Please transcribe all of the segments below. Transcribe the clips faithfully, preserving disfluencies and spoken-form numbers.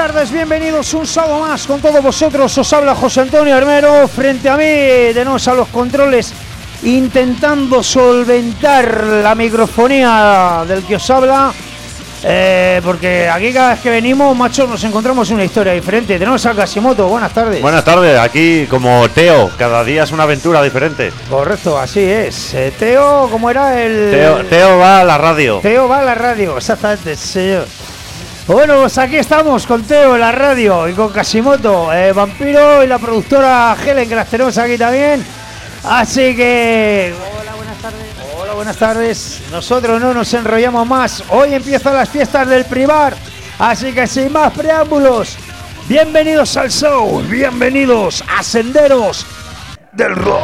tardes, bienvenidos un sábado más con todos vosotros. Os habla José Antonio Armero, frente a mí tenemos a los controles intentando solventar la microfonía del que os habla, eh, porque aquí cada vez que venimos, macho, nos encontramos una historia diferente. Tenemos a Casimoto, buenas tardes. Buenas tardes, aquí como Teo, cada día es una aventura diferente. Correcto, así es. eh, Teo, ¿cómo era el...? Teo, Teo va a la radio. Teo va a la radio, exactamente, señor. Bueno, pues aquí estamos con Teo en la radio y con Casimoto, eh, Vampiro y la productora Helen, que las tenemos aquí también. Así que... Hola, buenas tardes. Hola, buenas tardes. Nosotros no nos enrollamos más. Hoy empiezan las fiestas del Privar. Así que sin más preámbulos, bienvenidos al show, bienvenidos a Senderos del Rock.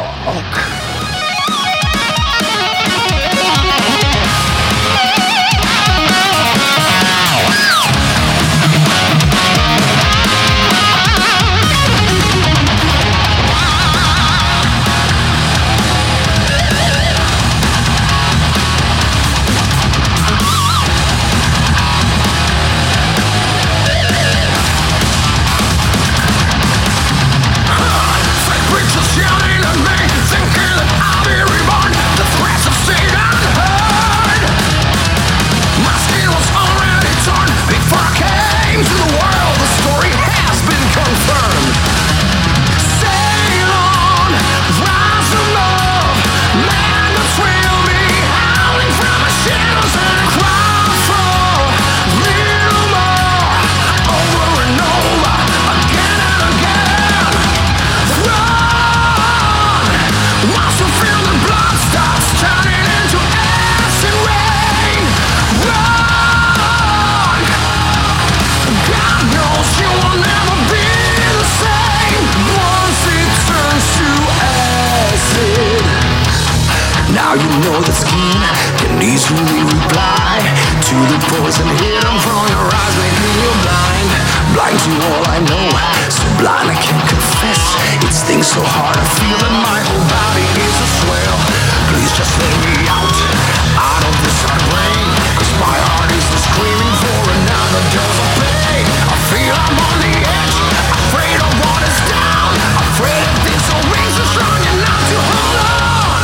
Now you know the scheme can easily reply to the poison hidden from your eyes, making you blind. Blind to all I know, so blind I can't confess. It's things so hard I feel that my whole body is a swell. Please just let me out, out of this hard brain, cause my heart is screaming for another dose of pain. I feel I'm on the edge, afraid of what is down, afraid of this whole wings are strong enough to hold on.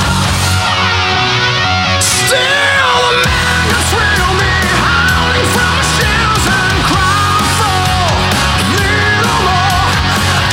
Still the man can thrill me, howling from the shadows and cry for little more.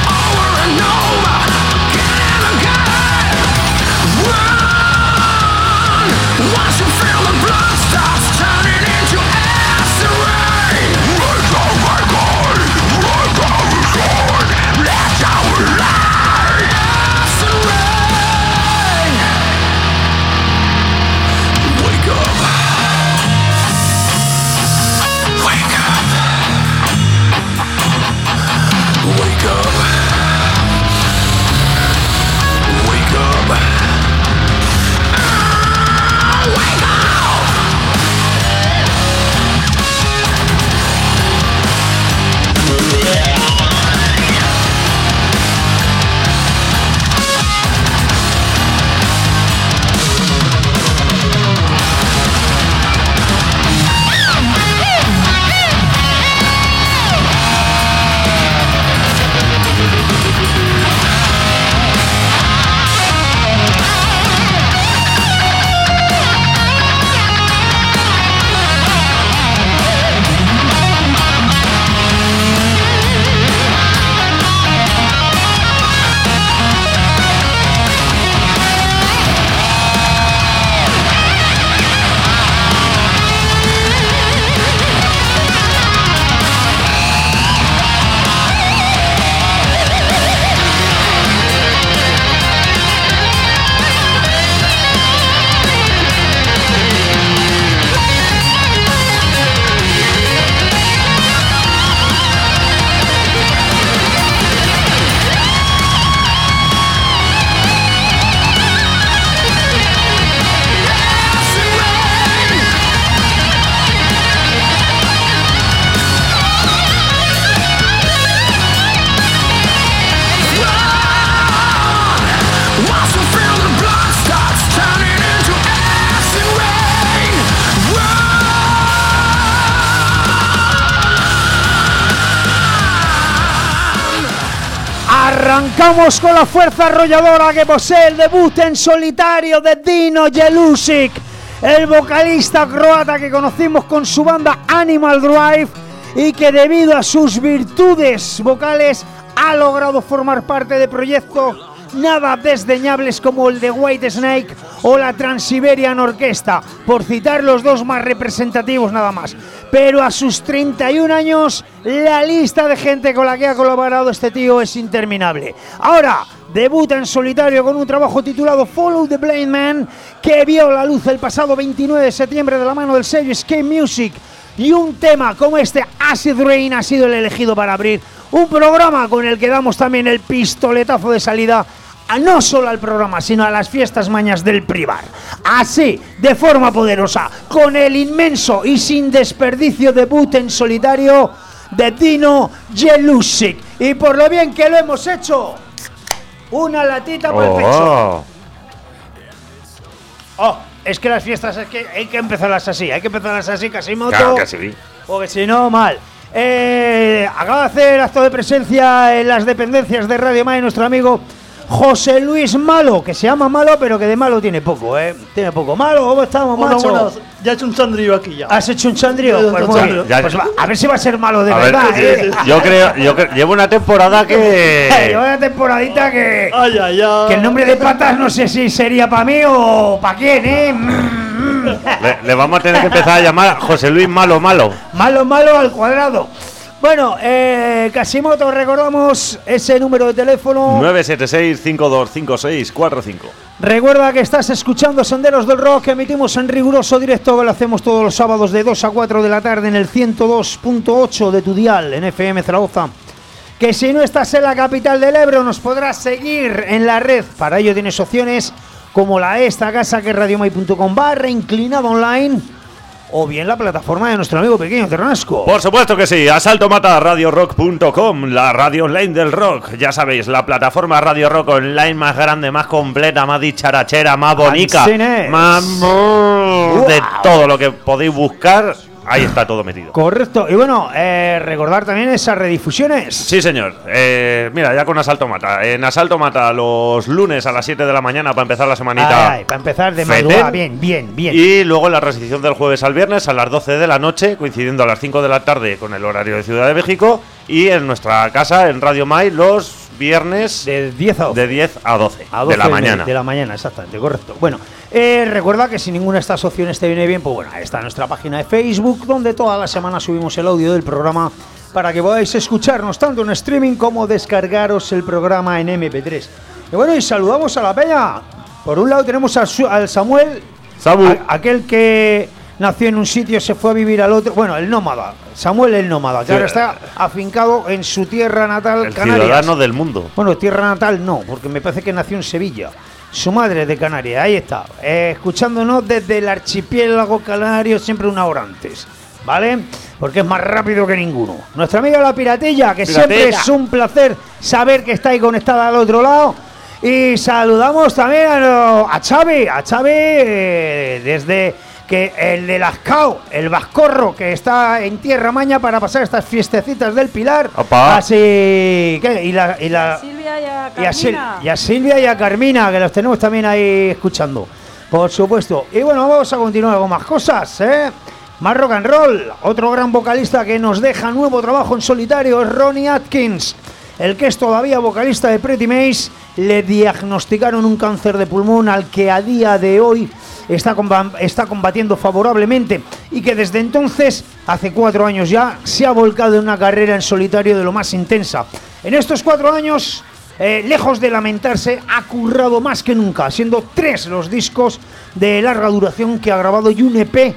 Arrancamos con la fuerza arrolladora que posee el debut en solitario de Dino Jelusic, el vocalista croata que conocimos con su banda Animal Drive y que debido a sus virtudes vocales ha logrado formar parte de proyectos nada desdeñables como el de White Snake o la Trans-Siberian Orchestra, por citar los dos más representativos nada más. Pero a sus treinta y un años, la lista de gente con la que ha colaborado este tío es interminable. Ahora, debuta en solitario con un trabajo titulado Follow the Blind Man, que vio la luz el pasado veintinueve de septiembre de la mano del sello Escape Music. Y un tema como este, Acid Rain, ha sido el elegido para abrir un programa con el que damos también el pistoletazo de salida a no solo al programa, sino a las fiestas mañas del Privar. Así, de forma poderosa, con el inmenso y sin desperdicio debut en solitario de Dino Jelusic. Y por lo bien que lo hemos hecho, una latita para el Oh. pecho. Oh, es que las fiestas es que hay que empezarlas así, hay que empezarlas así, Casimoto. Claro que sí. Porque si no, mal. Eh, acaba de hacer acto de presencia en las dependencias de Radio Mai nuestro amigo José Luis Malo, que se llama Malo, pero que de malo tiene poco, ¿eh? Tiene poco. Malo, ¿cómo estamos, Bueno, macho? bueno, ya he hecho un chandrío aquí ya. ¿Has hecho un chandrío? Sí, Pues, un muy chandrío. bien. Ya- Pues va, a ver si va a ser malo de A ver, verdad, ¿eh? yo creo, yo creo, llevo una temporada que Lleva una temporadita que, Ay, ay, ay. que el nombre de patas no sé si sería para mí o para quién, ¿eh? Mm, mm. le, le vamos a tener que empezar a llamar José Luis Malo Malo. Malo, malo al cuadrado. Bueno, eh, Casimoto, recordamos ese número de teléfono. nueve siete seis, cinco dos cinco seis cuatro cinco. Recuerda que estás escuchando Senderos del Rock, que emitimos en riguroso directo, que lo hacemos todos los sábados de dos a cuatro de la tarde en el ciento dos punto ocho de tu dial en F M Zaragoza. Que si no estás en la capital del Ebro, nos podrás seguir en la red. Para ello tienes opciones como la de esta casa, que es radiomai punto com barra inclinado online, o bien la plataforma de nuestro amigo pequeño Terrasco. Por supuesto que sí, asalto mata radio rock punto com, la radio online del rock. Ya sabéis, la plataforma Radio Rock online más grande, más completa, más dicharachera, más bonita, Alcines. más de todo lo que podéis buscar. Ahí está todo metido. Correcto. Y bueno, eh, recordar también esas redifusiones. Sí, señor. Eh, mira, ya con Asalto Mata. En Asalto Mata los lunes a las siete de la mañana para empezar la semanita. Ay, para empezar de Feten. madrugada. Bien, bien, bien. Y luego la restricción del jueves al viernes a las doce de la noche, coincidiendo a las cinco de la tarde con el horario de Ciudad de México. Y en nuestra casa, en Radio Mai, los viernes De diez a doce. de diez a doce, A doce de la mañana. De la mañana, exactamente, correcto. Bueno, eh, recuerda que si ninguna de estas opciones te viene bien, pues bueno, ahí está nuestra página de Facebook, donde toda la semana subimos el audio del programa para que podáis escucharnos tanto en streaming como descargaros el programa en eme pe tres. Y bueno, y saludamos a la peña. Por un lado tenemos al, Su- al Samuel, Sabu. a- aquel que nació en un sitio, se fue a vivir al otro. Bueno, el nómada. Samuel el nómada, que Sí. ahora está afincado en su tierra natal, El Canarias. ciudadano del mundo. Bueno, tierra natal no, porque me parece que nació en Sevilla. Su madre es de Canarias, ahí está. Eh, escuchándonos desde el archipiélago canario, siempre una hora antes, ¿vale? Porque es más rápido que ninguno. Nuestra amiga la Piratilla, que Piratilla. siempre es un placer saber que está ahí conectada al otro lado. Y saludamos también a, lo- a Xavi, a Xavi eh, desde que el de Lascao, el Vascorro, que está en Tierra Maña para pasar estas fiestecitas del Pilar. Opa. Así que, y la, y la, Silvia y a y a, Sil- Carmina. y a Silvia y a Carmina, que los tenemos también ahí escuchando, por supuesto. Y bueno, vamos a continuar con más cosas, ¿eh? Más rock and roll. Otro gran vocalista que nos deja nuevo trabajo en solitario es Ronnie Atkins, el que es todavía vocalista de Pretty Mace. Le diagnosticaron un cáncer de pulmón al que a día de hoy está, comba- está combatiendo favorablemente, y que desde entonces, hace cuatro años ya, se ha volcado en una carrera en solitario de lo más intensa. En estos cuatro años, eh, lejos de lamentarse, ha currado más que nunca, siendo tres los discos de larga duración que ha grabado y un E P,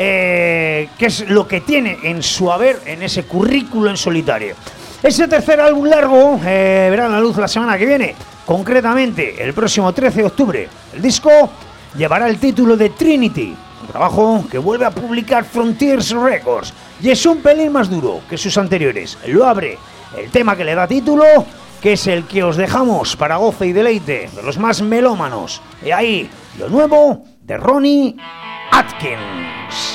eh, que es lo que tiene en su haber en ese currículo en solitario. Ese tercer álbum largo eh, verá la luz la semana que viene, concretamente el próximo trece de octubre. El disco llevará el título de Trinity, un trabajo que vuelve a publicar Frontiers Records y es un pelín más duro que sus anteriores. Lo abre el tema que le da título, que es el que os dejamos para goce y deleite de los más melómanos. Y ahí, lo nuevo de Ronnie Atkins.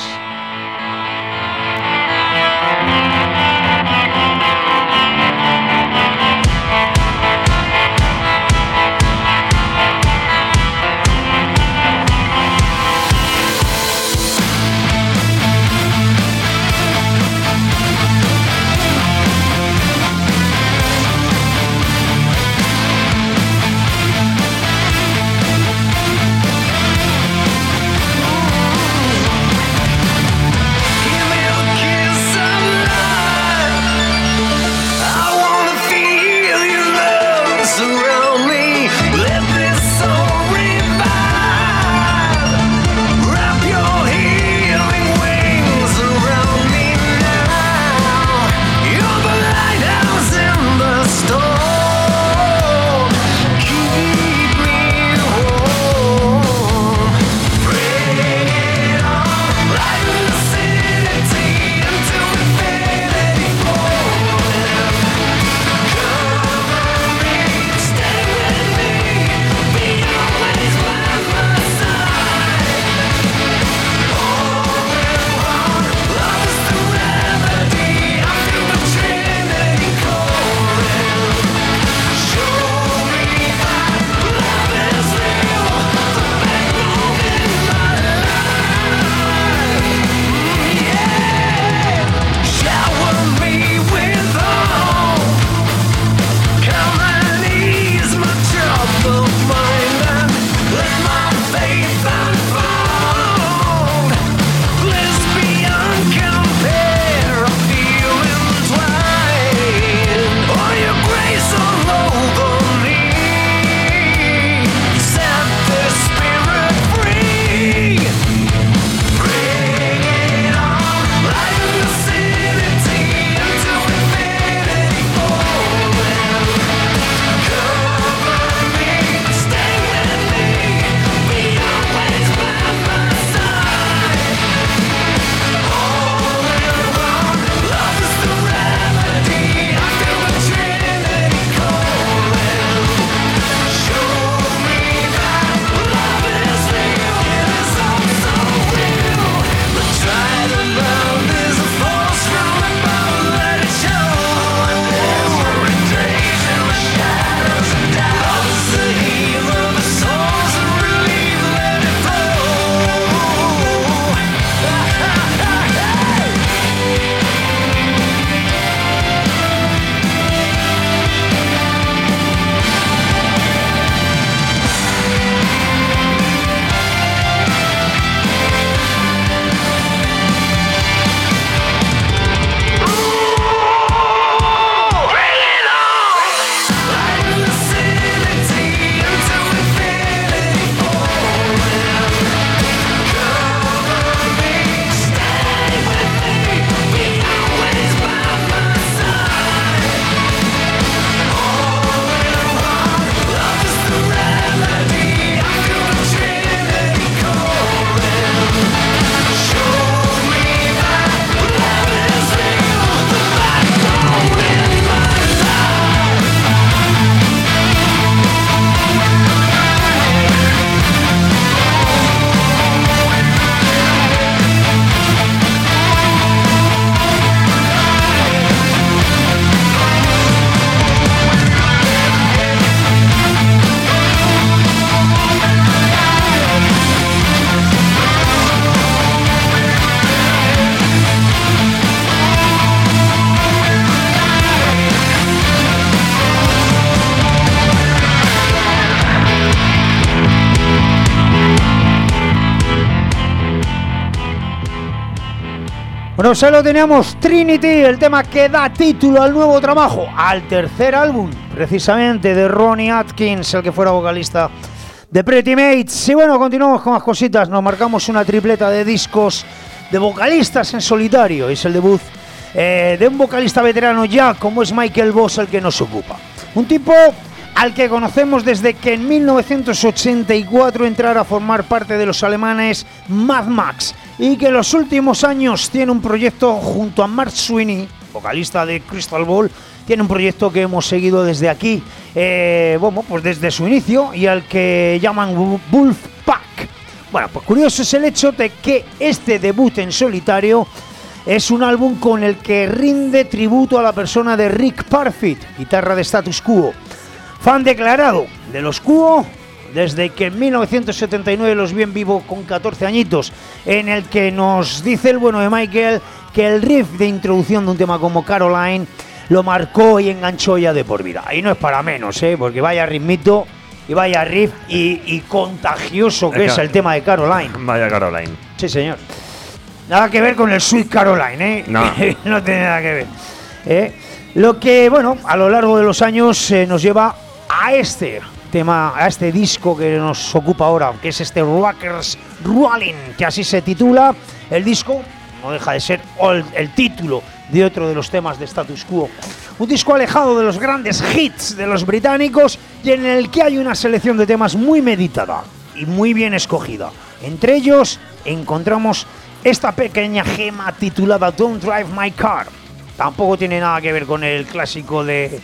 Bueno, solo teníamos Trinity, el tema que da título al nuevo trabajo, al tercer álbum, precisamente de Ronnie Atkins, el que fuera vocalista de Pretty Mates. Y bueno, continuamos con más cositas. Nos marcamos una tripleta de discos de vocalistas en solitario. Es el debut eh, de un vocalista veterano ya, como es Michael Voss, el que nos ocupa. Un tipo al que conocemos desde que en mil novecientos ochenta y cuatro entrara a formar parte de los alemanes Mad Max, y que en los últimos años tiene un proyecto junto a Mark Sweeney, vocalista de Crystal Ball. Tiene un proyecto que hemos seguido desde aquí, eh, bueno, pues desde su inicio, y al que llaman Wolfpack. Bueno, pues curioso es el hecho de que este debut en solitario es un álbum con el que rinde tributo a la persona de Rick Parfitt, guitarra de Status Quo. Fan declarado de los Quo, desde que en mil novecientos setenta y nueve los vi en vivo con catorce añitos, en el que nos dice el bueno de Michael que el riff de introducción de un tema como Caroline lo marcó y enganchó ya de por vida. Y no es para menos, ¿eh? Porque vaya ritmito y vaya riff y, y contagioso que es, es el tema de Caroline. Vaya Caroline. Sí, señor. Nada que ver con el Sweet Caroline, ¿eh? No. No tiene nada que ver. ¿Eh? Lo que, bueno, a lo largo de los años eh, nos lleva a este tema, a este disco que nos ocupa ahora, que es este Rockers Rolling, que así se titula. El disco no deja de ser el, el título de otro de los temas de Status Quo. Un disco alejado de los grandes hits de los británicos y en el que hay una selección de temas muy meditada y muy bien escogida. Entre ellos encontramos esta pequeña gema titulada Don't Drive My Car. Tampoco tiene nada que ver con el clásico de,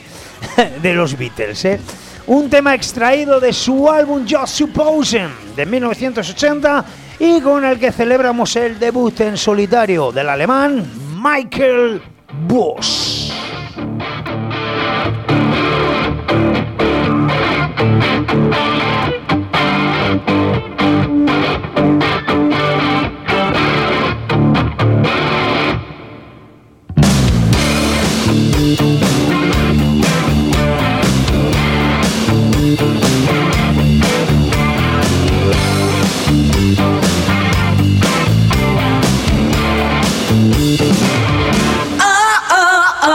de los Beatles, ¿eh? Un tema extraído de su álbum Just Supposing de mil novecientos ochenta y con el que celebramos el debut en solitario del alemán Michael Voss. Oh, oh,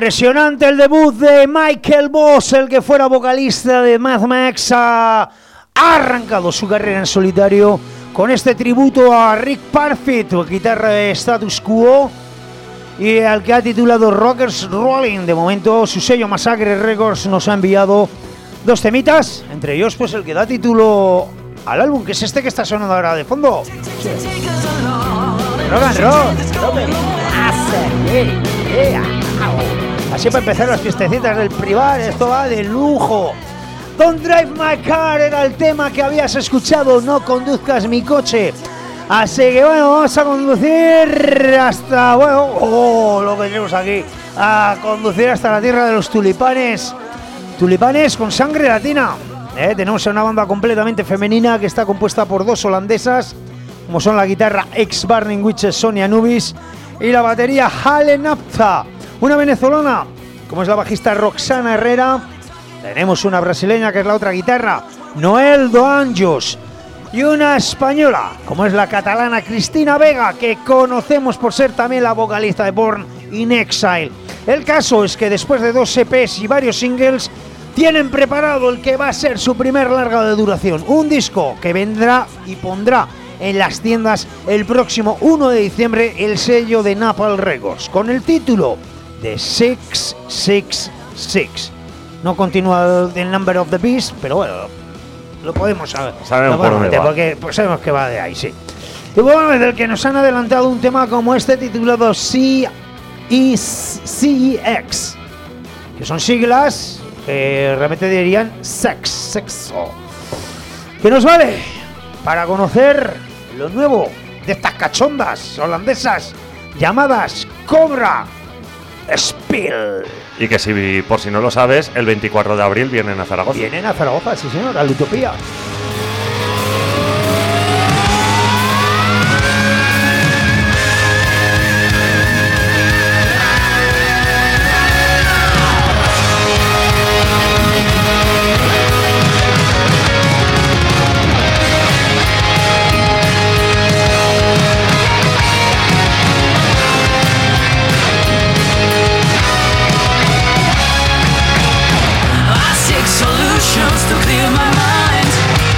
Impresionante el debut de Michael Voss, el que fuera vocalista de Mad Max, ha, ha arrancado su carrera en solitario con este tributo a Rick Parfitt, guitarra de Status Quo, y al que ha titulado Rockers Rolling. De momento su sello Massacre Records nos ha enviado dos temitas, entre ellos pues el que da título al álbum, que es este que está sonando ahora de fondo. Rock and roll, rock and roll. Así para empezar las fiestecitas del privar, esto va de lujo. Don't Drive My Car era el tema que habías escuchado, no conduzcas mi coche. Así que bueno, vamos a conducir hasta, bueno, oh, lo que tenemos aquí, a conducir hasta la tierra de los tulipanes. Tulipanes con sangre latina. ¿eh? Tenemos una banda completamente femenina que está compuesta por dos holandesas, como son la guitarra ex Burning Witches Sonia Nubis y la batería Hale Napta. Una venezolana, como es la bajista Roxana Herrera. Tenemos una brasileña, que es la otra guitarra, Noel Doanjos. Y una española, como es la catalana Cristina Vega, que conocemos por ser también la vocalista de Born in Exile. El caso es que después de dos E Pes y varios singles, tienen preparado el que va a ser su primer larga de duración. Un disco que vendrá y pondrá en las tiendas el próximo uno de diciembre el sello de Napalm Records, con el título de seis seis seis. No continúa el Number of the Beast, pero bueno, lo podemos saber. Sabemos lo por dónde va. Porque pues sabemos que va de ahí, sí. Y bueno, del que nos han adelantado un tema como este titulado C E C X, que son siglas que realmente dirían sex, sexo. Que nos vale para conocer lo nuevo de estas cachondas holandesas llamadas Cobra Spill. Y que si por si no lo sabes, el veinticuatro de abril vienen a Zaragoza. Vienen a Zaragoza, sí señor, a la Utopía. To clear my mind,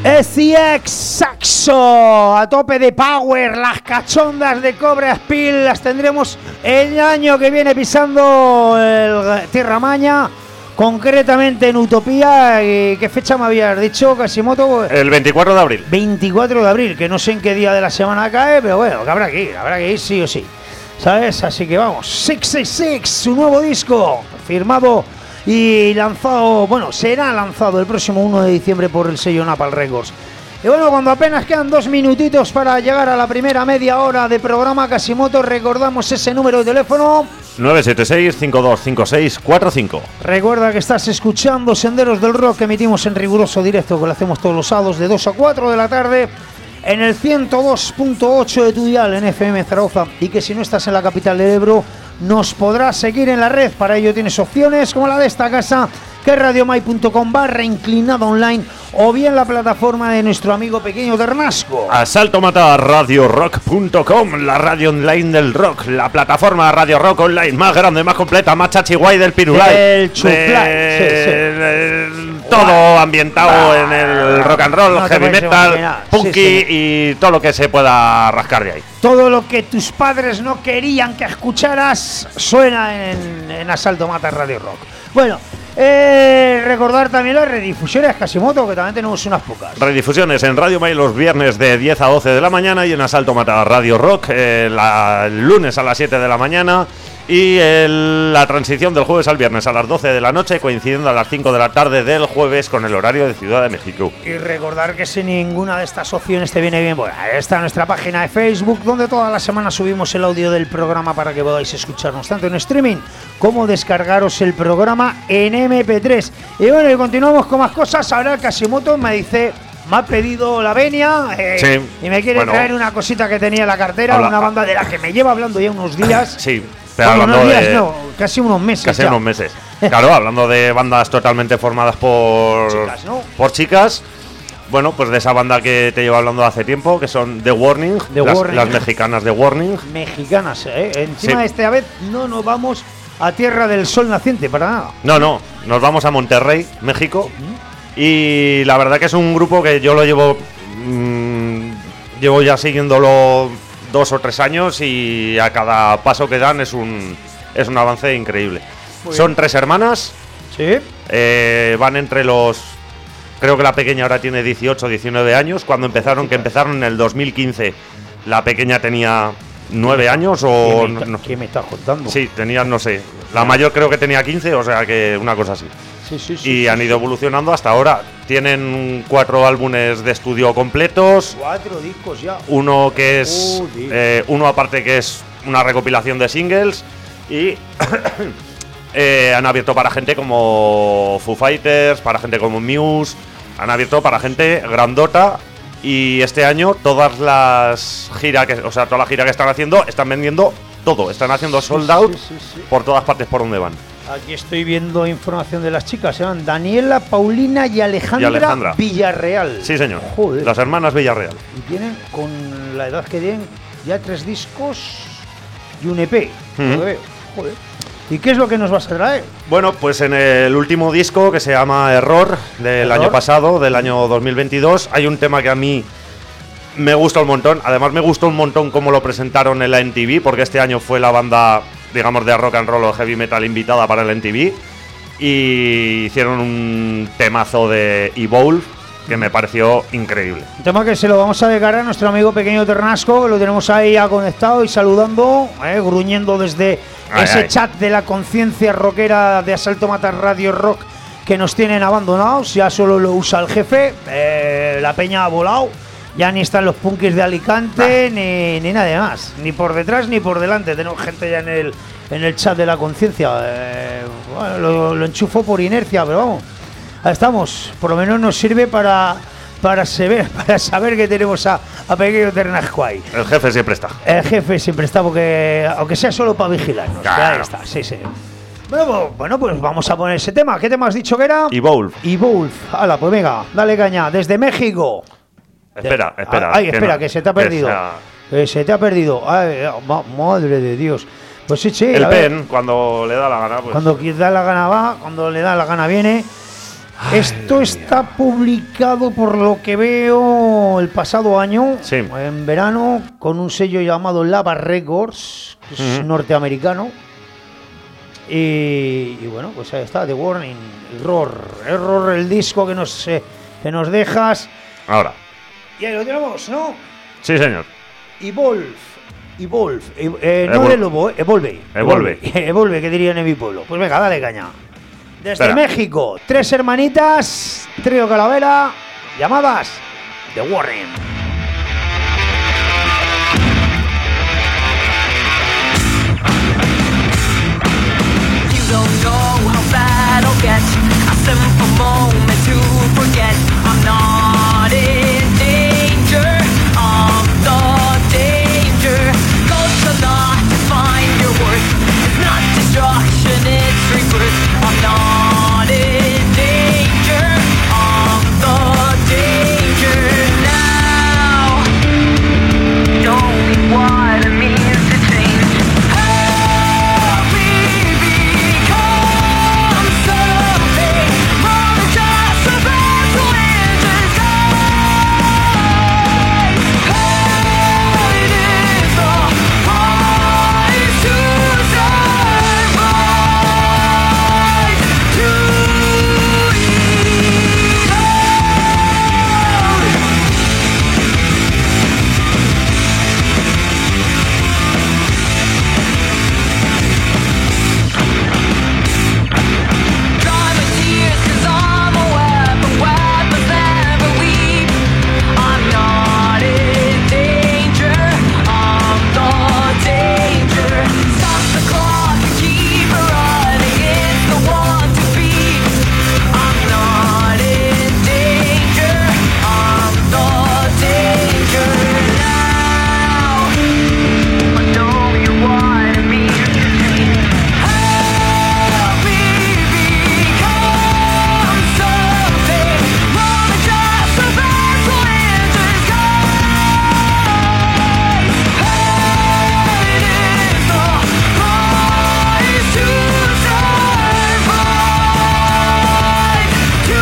S C X Saxo, a tope de power, las cachondas de Cobra Spill las tendremos el año que viene pisando el Tierra Maña, concretamente en Utopía. ¿Y qué fecha me habías dicho, Quasimoto? El veinticuatro de abril. veinticuatro de abril, que no sé en qué día de la semana cae, pero bueno, que habrá que ir, habrá que ir sí o sí, ¿sabes? Así que vamos, seis seis seis, su nuevo disco, firmado y lanzado, bueno, será lanzado el próximo uno de diciembre por el sello Napalm Records. Y bueno, cuando apenas quedan dos minutitos para llegar a la primera media hora de programa, Quasimoto, recordamos ese número de teléfono: nueve siete seis, cinco dos cinco seis cuatro cinco. Recuerda que estás escuchando Senderos del Rock, que emitimos en riguroso directo, que lo hacemos todos los sábados de dos a cuatro de la tarde en el ciento dos punto ocho de tu dial en F M Zaragoza, y que si no estás en la capital del Ebro nos podrás seguir en la red. Para ello tienes opciones como la de esta casa, que es radiomai punto com barra inclinado online, o bien la plataforma de nuestro amigo Pequeño Ternasco. Asalto Mata Radio Rock punto com, la radio online del rock, la plataforma Radio Rock online más grande, más completa, más chachiguay del Pirulay. El Chuplay, de, sí, sí. de, de, todo ambientado bah, en el rock and roll, no heavy metal, punky, sí, sí, y todo lo que se pueda rascar de ahí. Todo lo que tus padres no querían que escucharas suena en, en Asalto Mata Radio Rock. Bueno, eh, recordar también las redifusiones, Quasimoto, que también tenemos unas pocas. Redifusiones en Radio May los viernes de diez a doce de la mañana, y en Asalto Mata Radio Rock eh, la, el lunes a las siete de la mañana, y el, la transición del jueves al viernes a las doce de la noche, coincidiendo a las cinco de la tarde del jueves con el horario de Ciudad de México. Y recordar que si ninguna de estas opciones te viene bien, bueno, está nuestra página de Facebook, donde toda la semana subimos el audio del programa para que podáis escucharnos tanto en streaming como descargaros el programa en eme pe tres. Y bueno, y continuamos con más cosas. Ahora Quasimoto me dice, me ha pedido la venia, eh, sí, y me quiere bueno, traer una cosita que tenía en la cartera, habla, una banda de la que me lleva hablando ya unos días. Sí, pero bueno, hablando unos días, de, no, casi unos meses. Casi ya. unos meses. Claro, hablando de bandas totalmente formadas por chicas, ¿no? por chicas. Bueno, pues de esa banda que te llevo hablando hace tiempo, que son The Warning, The las, Warning. las mexicanas de Warning. Mexicanas, ¿eh? Encima Sí. esta vez no nos vamos a Tierra del Sol Naciente, para nada. No, no, nos vamos a Monterrey, México. Y la verdad que es un grupo que yo lo llevo mmm, llevo ya siguiéndolo dos o tres años, y a cada paso que dan es un es un avance increíble. Muy Son bien. tres hermanas, Sí. eh, van entre los, creo que la pequeña ahora tiene dieciocho, diecinueve años. Cuando empezaron, que empezaron en el dos mil quince, la pequeña tenía nueve años o ¿Qué me, no, no. ¿Qué me estás contando? Sí, tenía, no sé, la mayor creo que tenía quince, o sea que una cosa así. Sí, sí, sí, Y sí, han sí. ido evolucionando hasta ahora. Tienen cuatro álbumes de estudio completos, Cuatro discos ya. uno que es Joder. eh, uno aparte que es una recopilación de singles, y eh, han abierto para gente como Foo Fighters, para gente como Muse, han abierto para gente grandota. Y este año todas las giras, que, o sea, toda la gira que están haciendo, están vendiendo todo, están haciendo sold out Sí, sí, sí. por todas partes por donde van. Aquí estoy viendo información de las chicas. Se llaman Daniela, Paulina y Alejandra, Y Alejandra. Villarreal. Sí, señor. Joder. Las hermanas Villarreal. Y tienen, con la edad que tienen, ya tres discos y un E P. Ujú. Lo que veo. Joder. ¿Y qué es lo que nos vas a traer? Bueno, pues en el último disco, que se llama Error, del Error. año pasado, del año dos mil veintidós, hay un tema que a mí me gusta un montón. Además me gustó un montón cómo lo presentaron en la M T V, porque este año fue la banda, digamos, de rock and roll o heavy metal invitada para el M T V, y hicieron un temazo de Evolve que me pareció increíble. Un tema que se lo vamos a dedicar a nuestro amigo Pequeño Ternasco, que lo tenemos ahí ya conectado y saludando, eh, gruñendo desde Ay, ese ay. chat de la conciencia rockera de Asalto Mata Radio Rock, que nos tienen abandonados. Ya solo lo usa el jefe, eh, la peña ha volado, ya ni están los punkis de Alicante, ni, ni nada más, ni por detrás ni por delante. Tenemos gente ya en el, en el chat de la conciencia. Eh, bueno, lo, lo enchufo por inercia, pero vamos, ahí estamos. Por lo menos nos sirve para, para, saber, para saber que tenemos a, a Pequeño Ternasco ahí. El jefe siempre está. El jefe siempre está, porque aunque sea solo para vigilarnos. Claro. Ahí está, sí, sí. Bueno, pues, bueno, pues vamos a poner ese tema. ¿Qué tema has dicho que era? Evolve. Evolve. Hala, pues venga, dale caña. Desde México. Espera, espera. Ay, espera, no- que se te ha perdido. sea- Que se te ha perdido. Ay, ma- madre de Dios. Pues sí, sí. el a ver, pen, cuando le da la gana, pues. cuando da la gana va, cuando le da la gana viene. Esto está publicado, por lo que veo, el pasado año, Sí. en verano, con un sello llamado Lava Records, que es Ujú. norteamericano. Y, y bueno, pues ahí está, The Warning, Error, Error, el disco que nos, eh, que nos dejas. Ahora. Y ahí lo tenemos, ¿no? Sí, señor. Evolve, Evolve, eh, eh, no Evol- de lobo, eh, Evolve. Evolve. Evolve, que dirían en mi pueblo. Pues venga, dale caña. Desde Espera. México, tres hermanitas, trío Calavera, llamadas The Warning. You don't know how bad I'll get. A simple moment to forget. I'm not in danger. I'm the danger. Close enough to find your worth. It's not destruction, it's rebirth. I'm not in danger. I'm the danger now. Knowing what it means to change. Help me become something more than just a vessel in disguise. Hate is the price to survive. To dry my tears 'cause I'm a weapon, weapons never weep. I'm not in danger, I'm the danger. Stop the clock and keep it running, it's the one to beat. I'm not in danger, I'm the danger now. I know you want me to change. Help me become something more than just a vessel in disguise. Hate is the price to survive. To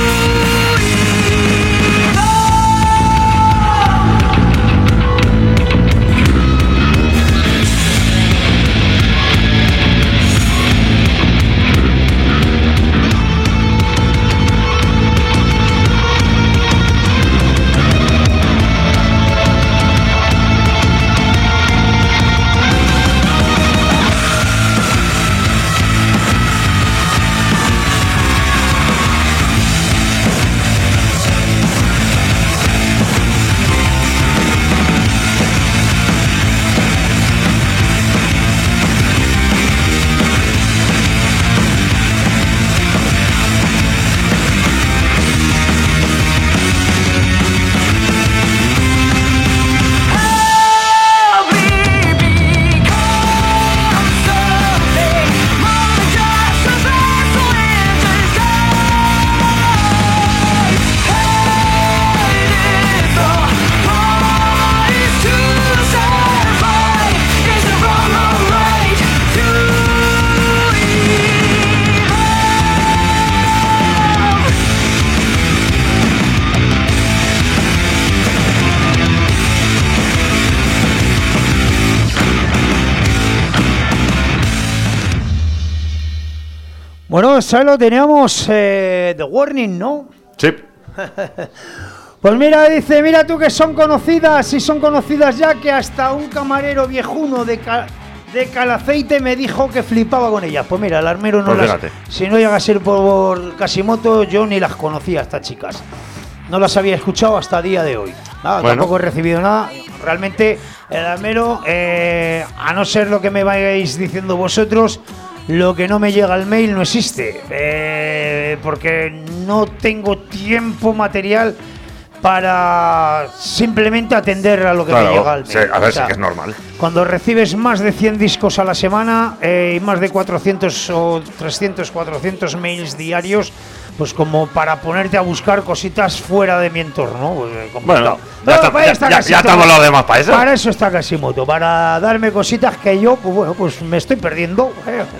help me become something more than just a vessel in disguise. Hate is the price to survive. Is it wrong or right to evolve? Bueno, ya lo teníamos, eh, The Warning, ¿no? Sí. Pues mira, dice, mira tú que son conocidas, y son conocidas ya, que hasta un camarero viejuno de, ca- de Calaceite me dijo que flipaba con ellas. Pues mira, el armero no Pues las... fíjate. Si no llega a ser por Casimoto, yo ni las conocía, estas chicas. No las había escuchado hasta el día de hoy. Nada, Bueno. tampoco he recibido nada. Realmente, el armero, eh, a no ser lo que me vayáis diciendo vosotros, lo que no me llega al mail no existe. Eh, porque no tengo tiempo material para simplemente atender a lo que me llega Claro, al sí, mail. a ver, O sea, sí que es normal. cuando recibes más de cien discos a la semana eh, y más de cuatrocientos o trescientos, cuatrocientos mails diarios, pues como para ponerte a buscar cositas fuera de mi entorno, pues eh, complicado. Bueno, ya Pero está- para ahí ya- está ya- Casimoto. ya estamos los demás para eso. Para eso está Casimoto, para darme cositas que yo, pues bueno, pues me estoy perdiendo. eh.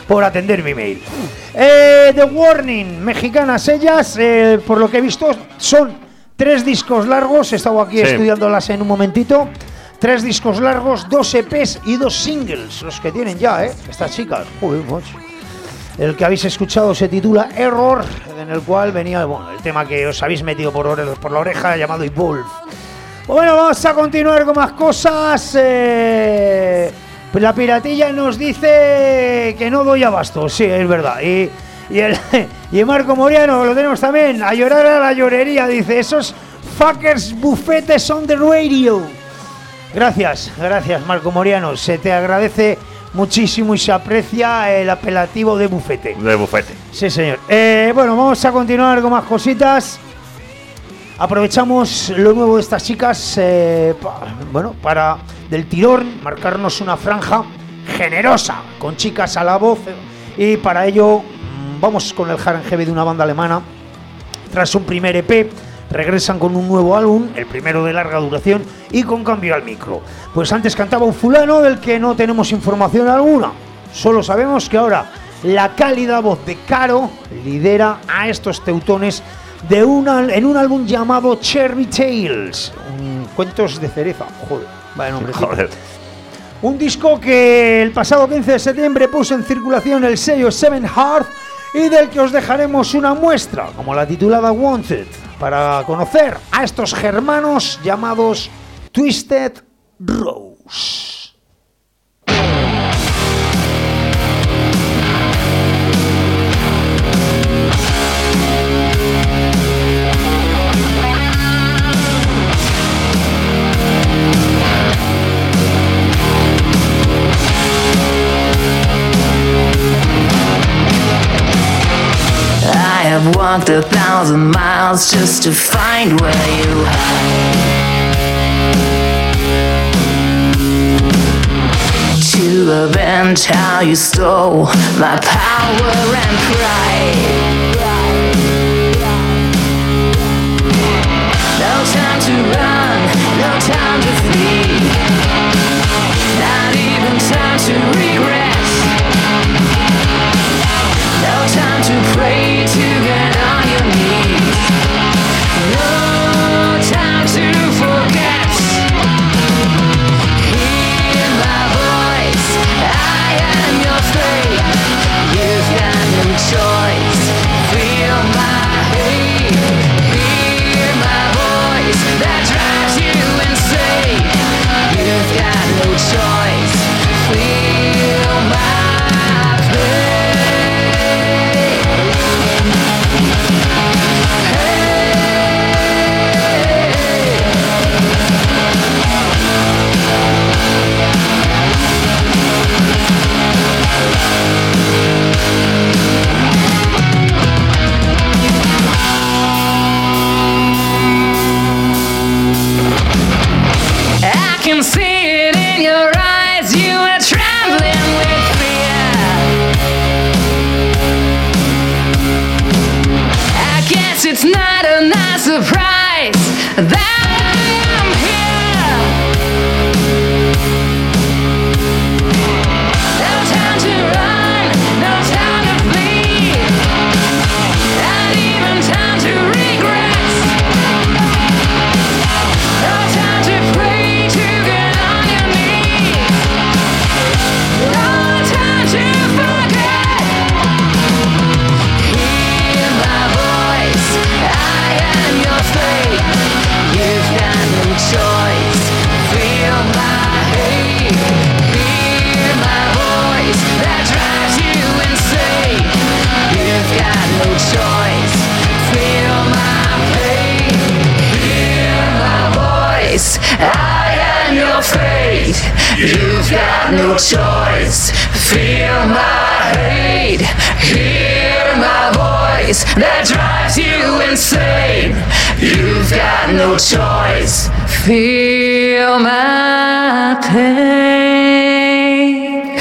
por atender mi mail. Eh, The Warning, mexicanas ellas, eh, por lo que he visto, son tres discos largos. He estado aquí Sí. estudiándolas en un momentito. Tres discos largos, dos E Pes y dos singles, los que tienen ya, ¿eh? Estas chicas. Joder, macho. El que habéis escuchado se titula Error, en el cual venía, bueno, el tema que os habéis metido por, ore- por la oreja llamado Evolve. Bueno, vamos a continuar con más cosas. Eh, pues la piratilla nos dice que no doy abasto, sí, es verdad. Y, y, el, y Marco Moriano, lo tenemos también, a llorar a la llorería, dice, esos fuckers bufetes on the radio. Gracias, gracias Marco Moriano, se te agradece muchísimo y se aprecia el apelativo de bufete. De bufete. Sí, señor. Eh, bueno, vamos a continuar con más cositas. Aprovechamos lo nuevo de estas chicas, eh, pa- bueno, para del tirón marcarnos una franja generosa con chicas a la voz, y para ello mm, vamos con el Hard and Heavy de una banda alemana. Tras un primer E P, regresan con un nuevo álbum, el primero de larga duración y con cambio al micro. Pues antes cantaba un fulano del que no tenemos información alguna. Solo sabemos que ahora la cálida voz de Caro lidera a estos teutones de una, en un álbum llamado Cherry Tales. Un, cuentos de cereza. Joder, vaya nombre. Joder. Un disco que el pasado quince de septiembre puso en circulación el sello Seven Heart y del que os dejaremos una muestra, como la titulada Wanted, para conocer a estos germanos llamados Twisted Rose. I have walked a thousand miles just to find where you hide. To avenge how you stole my power and pride. No time to run, no time to flee. Not even time to regret. No time to pray to get on your knees. No time to forget. Hear my voice, I am your fate. You've got no choice. Feel my hate. Hear my voice that drives you insane. You've got no choice. Feel my pain. I can see it in your eyes, you are trembling with fear. I guess it's not a nice surprise that I am here. No time to run, no time to flee. Not even time to regret. No time to pray to get on your knees. No time to forget. Hear my voice, I am your fate. You've got no choice. Feel my hate. Hear my voice that drives you insane. You've got no choice. Feel my pain. Hear my voice. I am your fate. You've got no choice. Feel my hate. Hear my voice that drives you insane. You've got no choice. Feel my pain.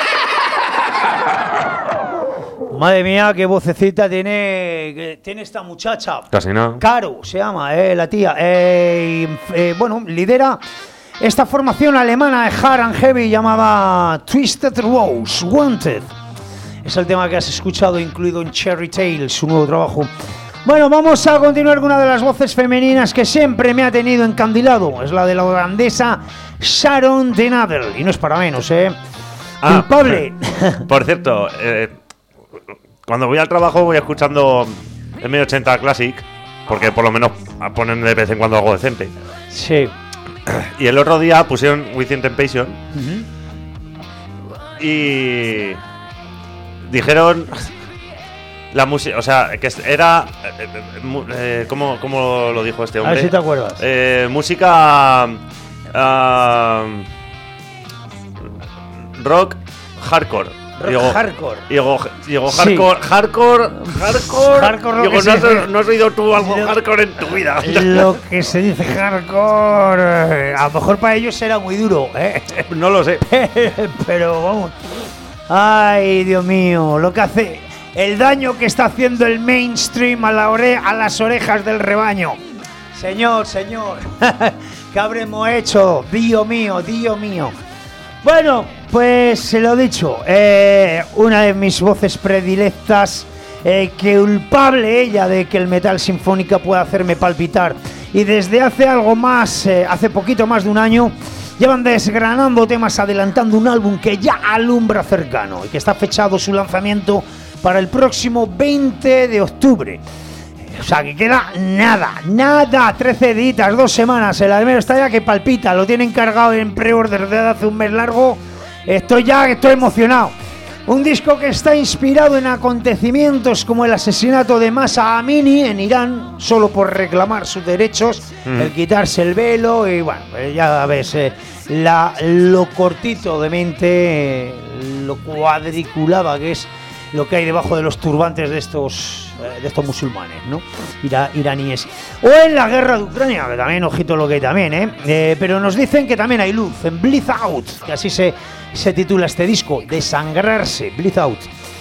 Madre mía, qué vocecita tiene, que tiene esta muchacha. Casi nada. Caro se llama, eh, la tía. Eh, y, eh, bueno, lidera esta formación alemana de hard and heavy llamada Twisted Rose, Wanted. Es el tema que has escuchado, incluido en Cherry Tales, su nuevo trabajo. Bueno, vamos a continuar con una de las voces femeninas que siempre me ha tenido encandilado. Es la de la holandesa Sharon Den Adel. Y no es para menos, ¿eh? Ah, Culpable. Por cierto, eh, cuando voy al trabajo voy escuchando M ochenta Classic, porque por lo menos ponen de vez en cuando algo decente. Sí. Y el otro día pusieron Within Temptation Uh-huh. y dijeron la música, o sea, que era eh, eh, eh, ¿cómo, ¿cómo lo dijo este A hombre? ver si te acuerdas. Eh, música ah, rock hardcore. Rock Digo, hardcore. Digo, digo Sí. hardcore, hardcore, hardcore. Hardcore lo Digo, que no, has, se- no has oído tú algo Lo- hardcore en tu vida. Lo que se dice hardcore, a lo mejor para ellos será muy duro, ¿eh? No lo sé. Pero vamos. Ay, Dios mío, lo que hace, el daño que está haciendo el mainstream a, la ore a las orejas del rebaño. Señor, señor, ¿qué habremos hecho? Dios mío, Dios mío. Bueno, pues se lo he dicho, eh, una de mis voces predilectas, eh, que culpable ella de que el metal sinfónica pueda hacerme palpitar. Y desde hace algo más, eh, hace poquito más de un año, llevan desgranando temas, adelantando un álbum que ya alumbra cercano y que está fechado su lanzamiento para el próximo veinte de octubre. O sea, que queda nada, nada, trece días, dos semanas. El almero está ya que palpita, lo tienen cargado en pre-order desde hace un mes largo. Estoy ya, estoy emocionado. Un disco que está inspirado en acontecimientos como el asesinato de Mahsa Amini en Irán, solo por reclamar sus derechos, Mm. el quitarse el velo y bueno, eh, ya ves, eh, la, lo cortito de mente, eh, lo cuadriculada que es lo que hay debajo de los turbantes de estos eh, de estos musulmanes, ¿no? Ira, iraníes. O en la guerra de Ucrania, que también, ojito lo que hay también, ¿eh? Eh, Pero nos dicen que también hay luz, en Bleed Out, que así se, se titula este disco, Desangrarse, Bleed Out.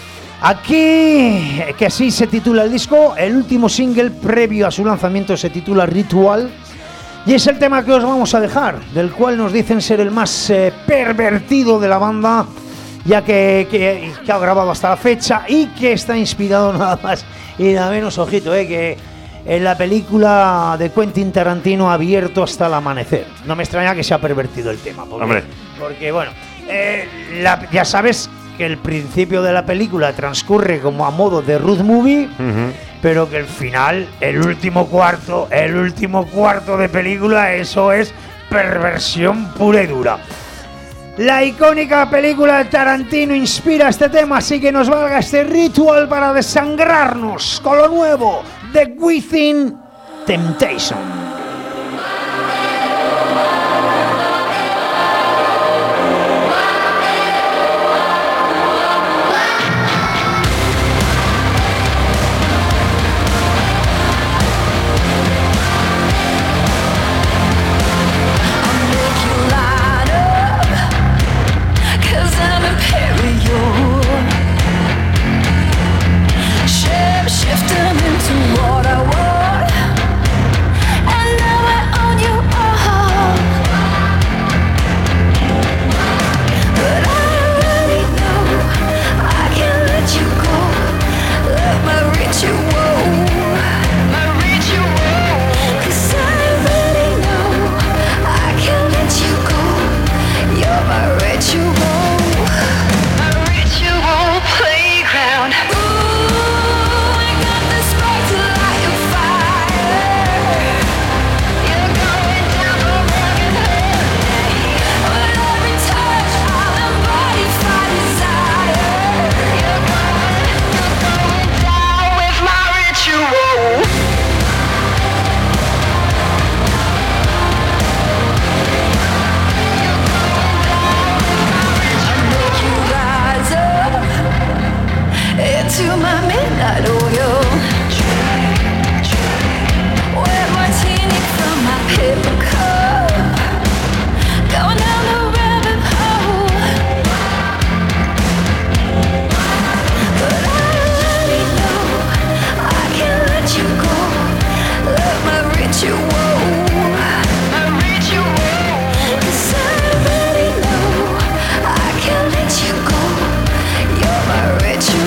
Aquí, que así se titula el disco, el último single previo a su lanzamiento se titula Ritual. Y es el tema que os vamos a dejar, del cual nos dicen ser el más eh, pervertido de la banda, ya que, que, que ha grabado hasta la fecha y que está inspirado nada más y nada menos, ojito, eh, que en la película de Quentin Tarantino, Abierto hasta el amanecer. No me extraña que sea pervertido el tema, porque, Hombre. porque bueno, eh, la- ya sabes que el principio de la película transcurre como a modo de road movie, Ujú. pero que el final, el último cuarto, el último cuarto de película, eso es perversión pura y dura. La icónica película de Tarantino inspira este tema, así que nos valga este ritual para desangrarnos con lo nuevo de Within Temptation. Shifting into what I want, and now I own you all. But I already know I can't let you go. Let my ritual, my ritual. 'Cause I already know I can't let you go. You're my ritual, my ritual playground. Ooh, I got the spark to light a fire. You're going down the rugged hole. With every touch, I'll embody my desire. You're going, you're going down with my ritual. Make you rise up into my midnight oil. Wet martini from my paper cup, going down the rabbit hole. But I already know I can't let you go. Let my ritual, my ritual. 'Cause I already know I can't let you go. You're my ritual.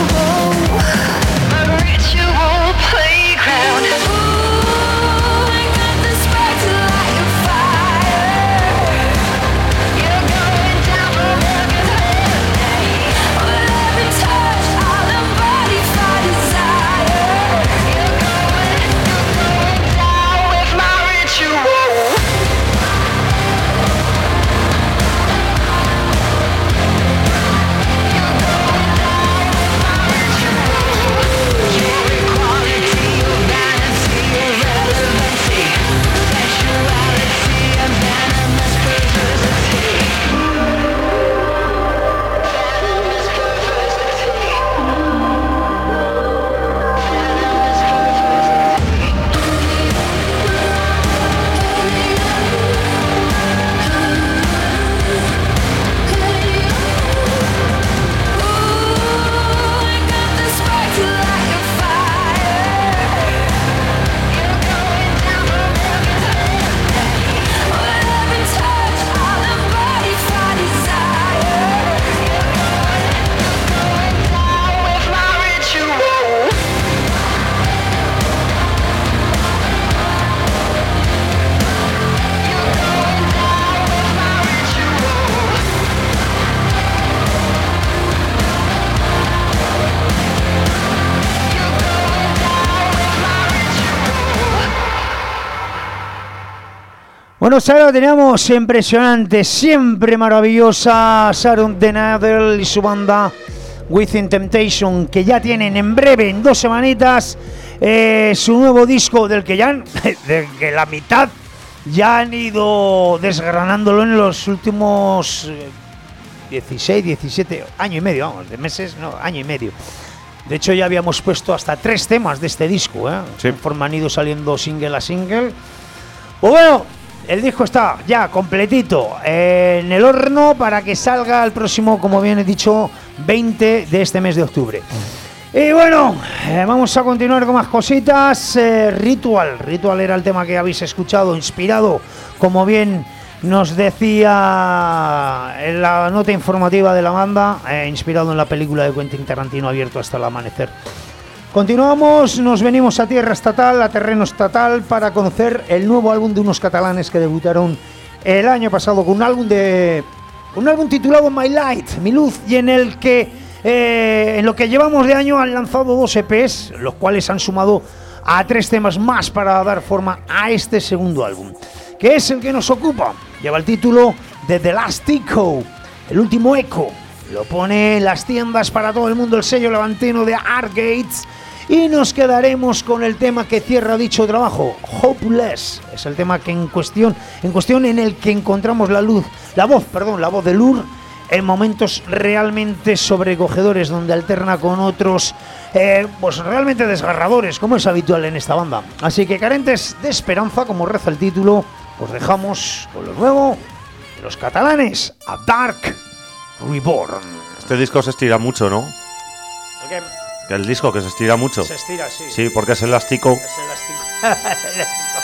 Bueno, Sara, teníamos impresionante, siempre maravillosa Sharon the Nadal y su banda Within Temptation, que ya tienen en breve, en dos semanitas, eh, su nuevo disco, del que ya de que la mitad ya han ido desgranándolo en los últimos eh, dieciséis, diecisiete, año y medio, vamos, de meses, no, año y medio. De hecho, ya habíamos puesto hasta tres temas de este disco, ¿eh? Sí. Conforme han ido saliendo single a single. Pues bueno, el disco está ya completito eh, en el horno para que salga el próximo, como bien he dicho, veinte de este mes de octubre. Y bueno, eh, vamos a continuar con más cositas. Eh, Ritual. Ritual era el tema que habéis escuchado, inspirado, como bien nos decía en la nota informativa de la banda, eh, inspirado en la película de Quentin Tarantino, Abierto hasta el amanecer. Continuamos, nos venimos a tierra estatal, a terreno estatal, para conocer el nuevo álbum de unos catalanes que debutaron el año pasado con un álbum de un álbum titulado My Light, Mi Luz, y en el que eh, en lo que llevamos de año han lanzado dos E Pes, los cuales han sumado a tres temas más para dar forma a este segundo álbum, que es el que nos ocupa. Lleva el título de The Last Echo, el último eco. Lo pone en las tiendas para todo el mundo el sello levantino de Artgates. Y nos quedaremos con el tema que cierra dicho trabajo, Hopeless. Es el tema que en cuestión, en cuestión en el que encontramos la luz, la voz, perdón, la voz de Lur en momentos realmente sobrecogedores, donde alterna con otros eh, pues realmente desgarradores, como es habitual en esta banda. Así que, carentes de esperanza, como reza el título, os dejamos con lo nuevo de los catalanes, A Dark Reborn. Este disco se estira mucho, ¿no? Okay. Que el disco que se estira mucho. Se estira, sí. Sí, porque es elástico. Es elástico. Elástico.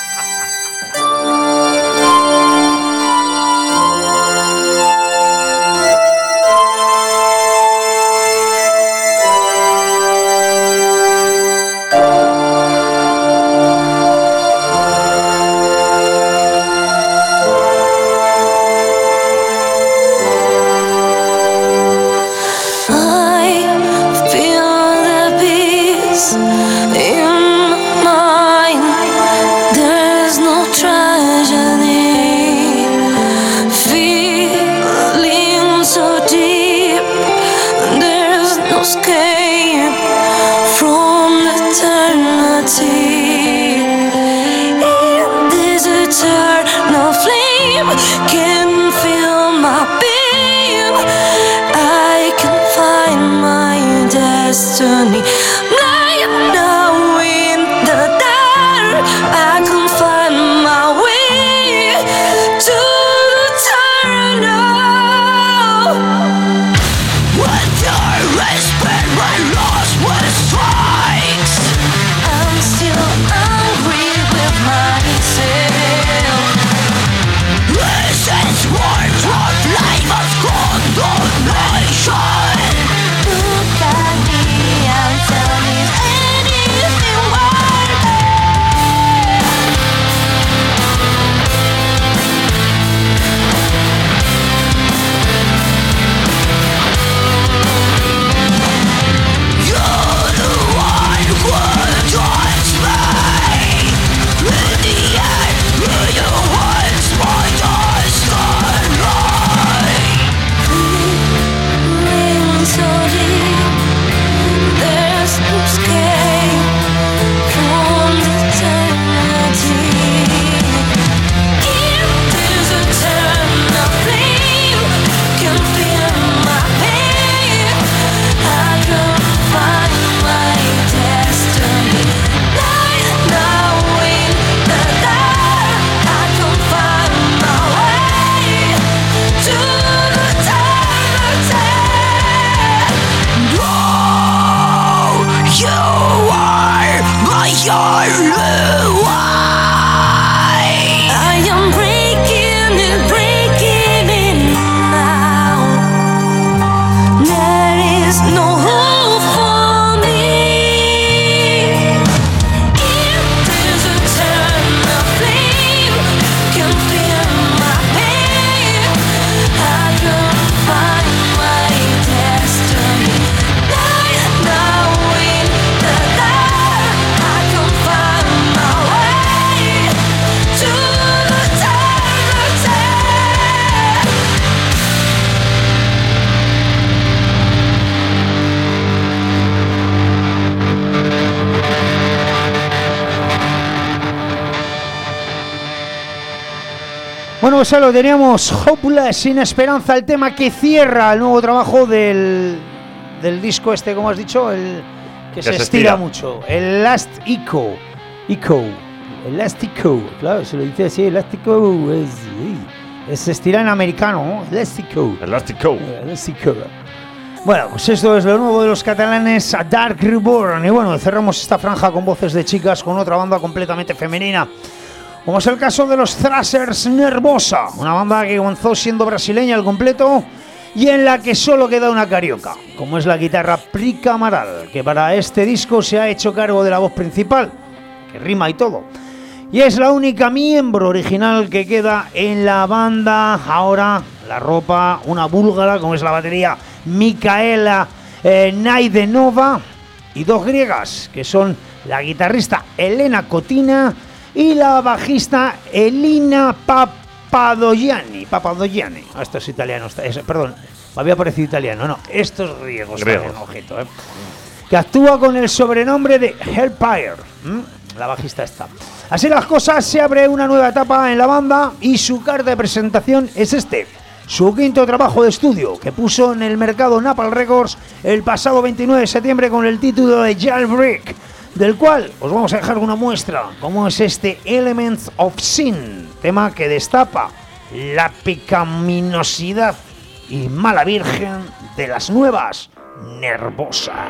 Destiny, lying now in the dark. I can find my way to the terminal. When there is pain, my loss when it strikes, I'm still angry with myself. This is words of life of condemnation. Look at me and tell me, is anything worth it? You're the one who drives me. In the end, you're the ones my destiny. Feeling so deep, there's no escape from eternity. If there's a eternal flame can feel my pain, I can find my destiny. Light now in the dark, I can find my way to the eternity. No, you are my only way. I am breaking it, breaking it now. There is no hope for me. If there's a eternal flame can feel my pain, I can find my destiny. Light now in the dark, I can find my way Bueno, pues ya lo teníamos, Hopeless, sin esperanza, el tema que cierra el nuevo trabajo del, del disco este, como has dicho, el que, Que se, se estira estira. mucho, el Last Echo, Echo, el Last Echo, claro, se lo dice así, el Last Echo es, es se estira en americano, ¿no? Last Echo. Elástico. Eh, Last Echo. Bueno, pues esto es lo nuevo de los catalanes, a Dark Reborn, y bueno, cerramos esta franja con voces de chicas con otra banda completamente femenina, como es el caso de los Thrashers Nervosa, una banda que comenzó siendo brasileña al completo y en la que solo queda una carioca, como es la guitarra Prica Amaral, que para este disco se ha hecho cargo de la voz principal, que rima y todo, y es la única miembro original que queda en la banda. Ahora la ropa una búlgara, como es la batería Micaela eh, Naidenova, y dos griegas, que son la guitarrista Elena Cotina y la bajista Elina Papadogianni. Papadogianni. Ah, esto es italiano. Es, perdón, me había parecido italiano. No, estos griegos. Griegos. También, ojito, eh. Que actúa con el sobrenombre de Hellfire. ¿Mm? La bajista está. Así las cosas, se abre una nueva etapa en la banda y su carta de presentación es este. Su quinto trabajo de estudio, que puso en el mercado Napalm Records el pasado veintinueve de septiembre con el título de Jailbreak, del cual os vamos a dejar una muestra, como es este Elements of Sin, tema que destapa la pecaminosidad y mala virgen de las nuevas Nervosa.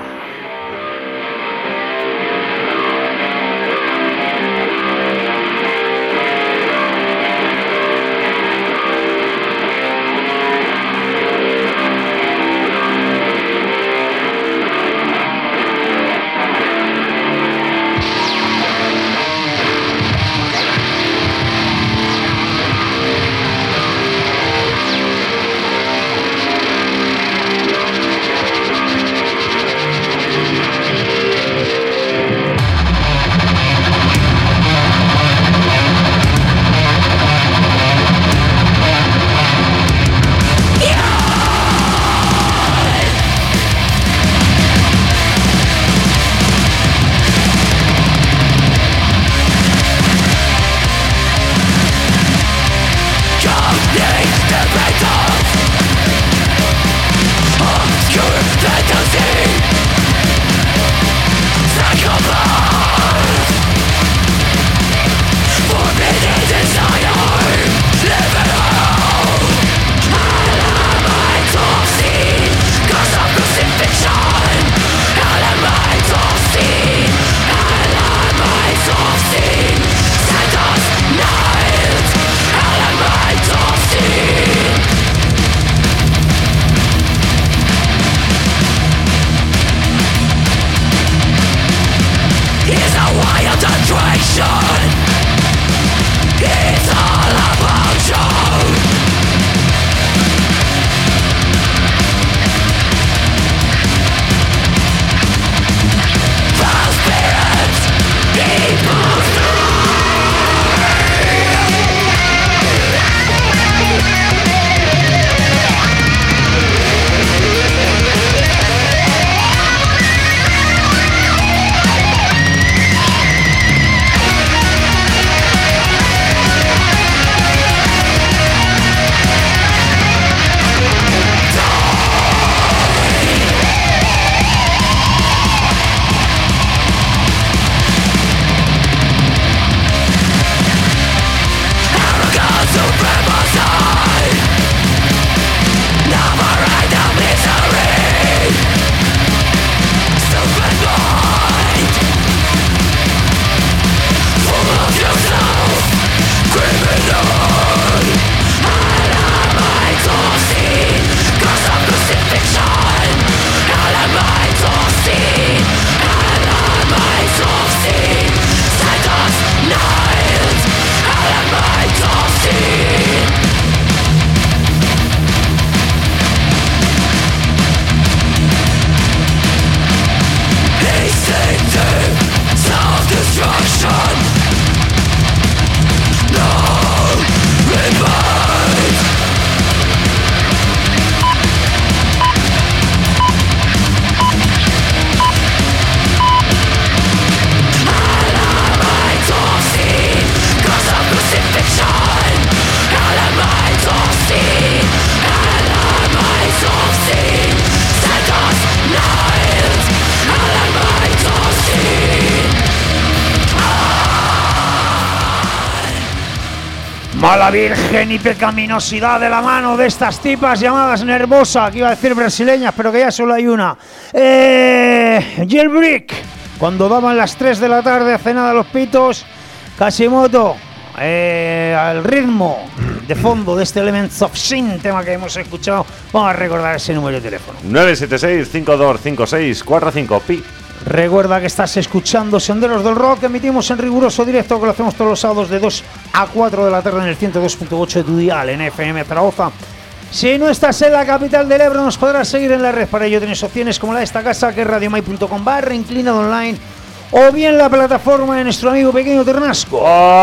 Mala virgen y pecaminosidad de la mano de estas tipas llamadas Nervosa, que iba a decir brasileñas, pero que ya solo hay una. Eh, Jailbreak, cuando daban las tres de la tarde, hace nada los pitos, Quasimoto, eh, al ritmo de fondo de este Elements of Sin, tema que hemos escuchado, vamos a recordar ese número de teléfono. nueve siete seis, cinco dos cinco seis, cuatro cinco pi. Recuerda que estás escuchando Senderos del Rock, que emitimos en riguroso directo, que lo hacemos todos los sábados de dos a cuatro de la tarde en el ciento dos punto ocho de tu dial en F M Zaragoza. Si no estás en la capital del Ebro, nos podrás seguir en la red. Para ello tienes opciones como la de esta casa, que es radiomai punto com barra inclinado online, o bien la plataforma de nuestro amigo Pequeño Ternasco.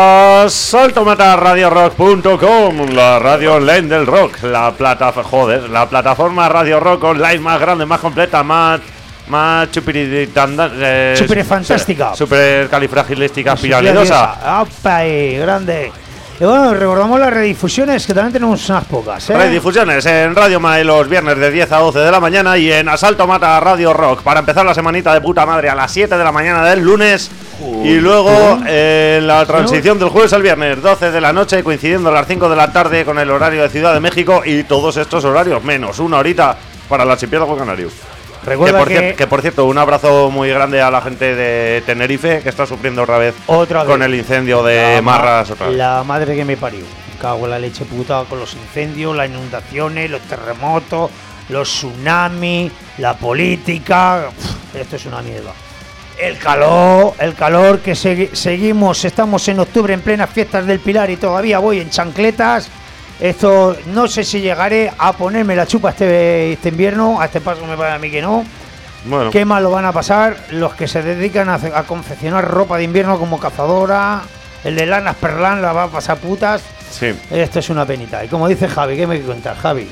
Asalto Mata Radio Rock punto com, la radio online del rock, la plataforma, joder, la plataforma Radio Rock online más grande, más completa, más más chupiritanda, eh, Super fantástica, super califragilística, espiralidosa. ¡Opa! Ahí, grande. Y bueno, recordamos las redifusiones, que también tenemos unas pocas, ¿eh? Redifusiones en Radio Mai los viernes de diez a doce de la mañana y en Asalto Mata Radio Rock para empezar la semanita de puta madre a las siete de la mañana del lunes. Y luego eh, la transición del jueves al viernes, doce de la noche, coincidiendo a las cinco de la tarde con el horario de Ciudad de México, y todos estos horarios menos una horita para el archipiélago canario. Recuerda que, por que, cier- que por cierto, un abrazo muy grande a la gente de Tenerife, que está sufriendo otra vez, Otra vez. con el incendio de la ma- Marras. Otra vez. La madre que me parió. Cago en la leche puta con los incendios, las inundaciones, los terremotos, los tsunamis, la política. Uf, esto es una mierda. El calor, el calor que segui- seguimos, estamos en octubre en plenas fiestas del Pilar y todavía voy en chancletas. Esto no sé si llegaré a ponerme la chupa este, este invierno, a este paso me parece a mí que no. Bueno, Qué mal lo van a pasar los que se dedican a, a confeccionar ropa de invierno como Cazadora, el de Lanas Perlán la va a pasar putas. sí. Esto es una penita. Y como dice Javi, ¿qué me cuentas, Javi?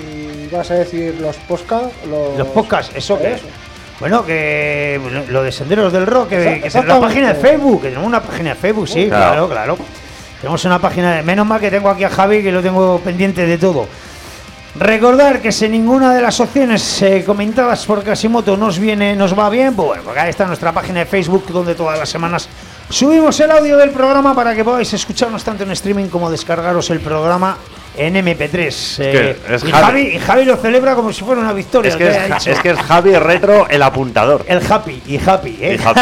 Y vas a decir los podcast, los, Los podcasts, ¿eso qué es? Eso. Bueno, que lo de Senderos del Rock, que, Exact- que tenemos una página de exactamente. Facebook, que tenemos una página de Facebook, sí, Claro. claro, claro. Tenemos una página de... Menos mal que tengo aquí a Javi, que lo tengo pendiente de todo. Recordar que si ninguna de las opciones eh, comentadas por Quasimoto nos viene, nos va bien, pues bueno, porque ahí está nuestra página de Facebook, donde todas las semanas subimos el audio del programa para que podáis escucharnos tanto en streaming como descargaros el programa en eme pe tres. Eh, que es y, Javi. Javi, y Javi lo celebra como si fuera una victoria. Es que lo es, haya Ja- dicho. es que es Javi Retro, el apuntador. El happy y happy, ¿eh? Y happy.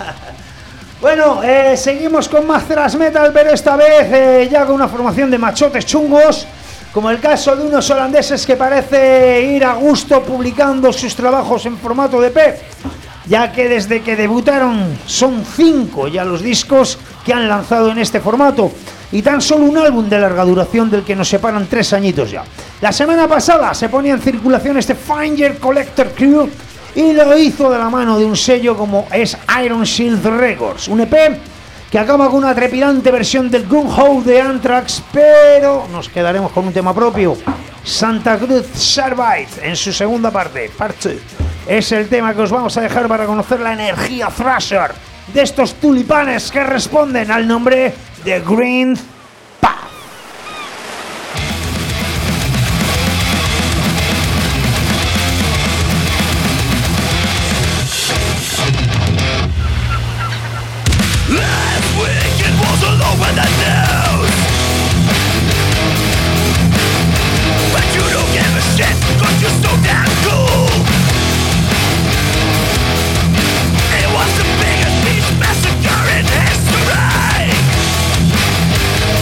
Bueno, eh, seguimos con más thrash metal, pero esta vez eh, ya con una formación de machotes chungos, como el caso de unos holandeses que parece ir a gusto publicando sus trabajos en formato de P, ya que desde que debutaron son cinco ya los discos que han lanzado en este formato, y tan solo un álbum de larga duración del que nos separan tres añitos ya. La semana pasada se ponía en circulación este Finger Collector Crew, y lo hizo de la mano de un sello como es Iron Shield Records, un E P que acaba con una trepidante versión del Gung Ho de Anthrax, pero nos quedaremos con un tema propio, Santa Cruz Servite, en su segunda parte, part dos. Es el tema que os vamos a dejar para conocer la energía thrasher de estos tulipanes que responden al nombre de Green Path. Last week it was all over the news, but you don't give a shit 'cause you're so damn cool. It was the biggest peace massacre in history.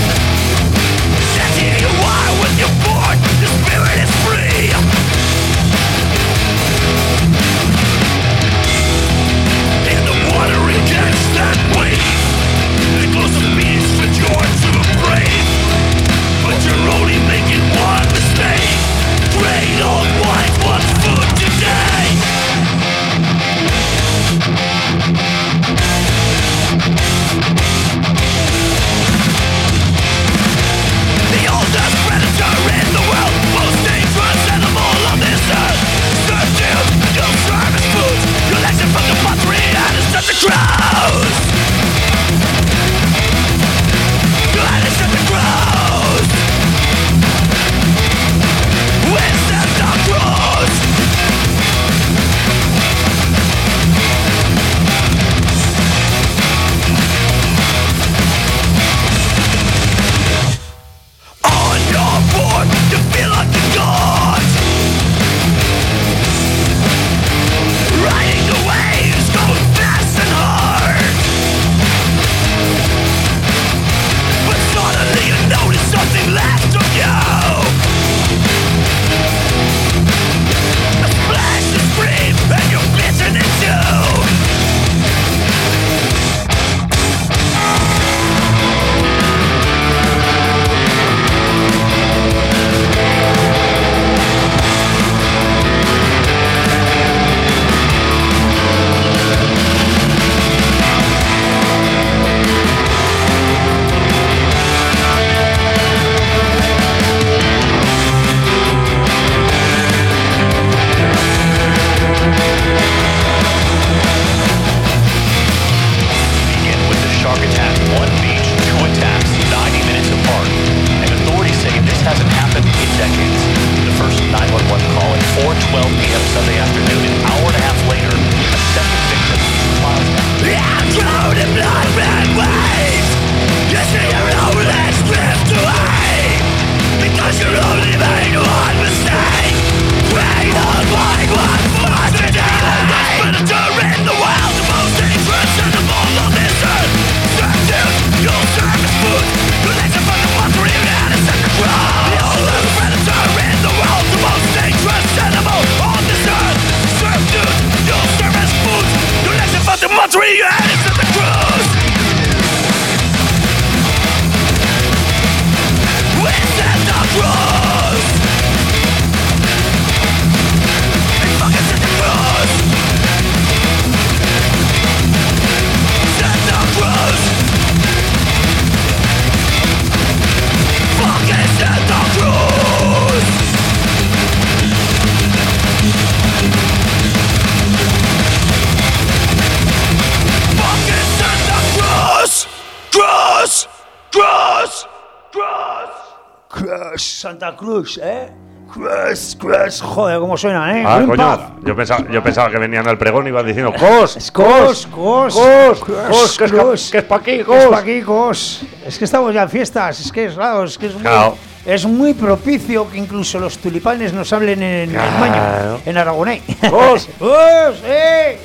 Cross! Cross! Crush, Santa Cruz, ¿eh? Crush, Crush. Joder, cómo suena, ¿eh? Ah, Green coño. Path. Yo pensaba, yo pensaba que venían al pregón y iban diciendo ¡Cos! Cos, cos, ¡Cos! cos, ¡Cos! Que es, cos. ca- que es pa' aquí, Es cos! pa' aquí, cos. Es que estamos ya en fiestas, es que es raro, es que es muy, Claro. es muy propicio que incluso los tulipanes nos hablen en, en Claro. maño, en aragonés. ¡Cos! ¡Cos! ¡Eh!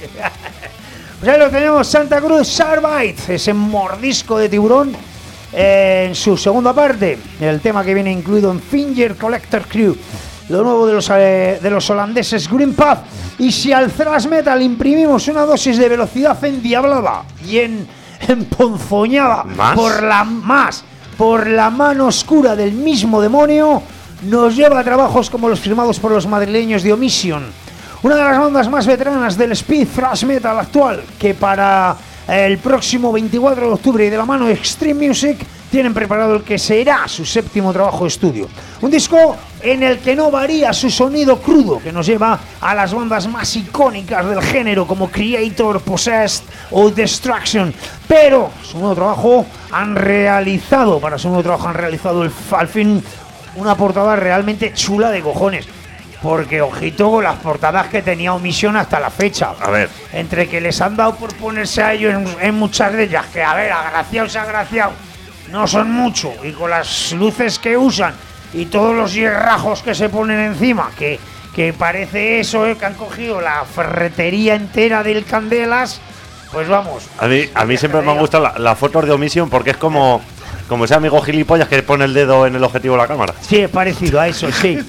Pues ahí lo tenemos, Santa Cruz Sharkbite, ese mordisco de tiburón. Eh, en su segunda parte, el tema que viene incluido en Finger Collector Crew, lo nuevo de los, eh, de los holandeses Green Path. Y si al thrash metal imprimimos una dosis de velocidad endiablada y en, emponzoñada ¿Más? por la más por la mano oscura del mismo demonio, nos lleva a trabajos como los firmados por los madrileños de Omission, una de las bandas más veteranas del speed thrash metal actual, que para el próximo veinticuatro de octubre y de la mano de Extreme Music tienen preparado el que será su séptimo trabajo de estudio. Un disco en el que no varía su sonido crudo, que nos lleva a las bandas más icónicas del género como Creator, Possessed o Destruction. Pero su nuevo trabajo han realizado, para su nuevo trabajo han realizado el, al fin una portada realmente chula de cojones. Porque ojito con las portadas que tenía Omission hasta la fecha. A ver. Entre que les han dado por ponerse a ellos en, en muchas de ellas, que a ver, agraciados, agraciados, no son mucho. Y con las luces que usan y todos los hierrajos que se ponen encima, que, que parece eso, eh, que han cogido la ferretería entera del Candelas, pues vamos. A mí, a mí siempre me han gustado la- las fotos de Omission porque es como, como ese amigo gilipollas que pone el dedo en el objetivo de la cámara. Sí, es parecido a eso, sí.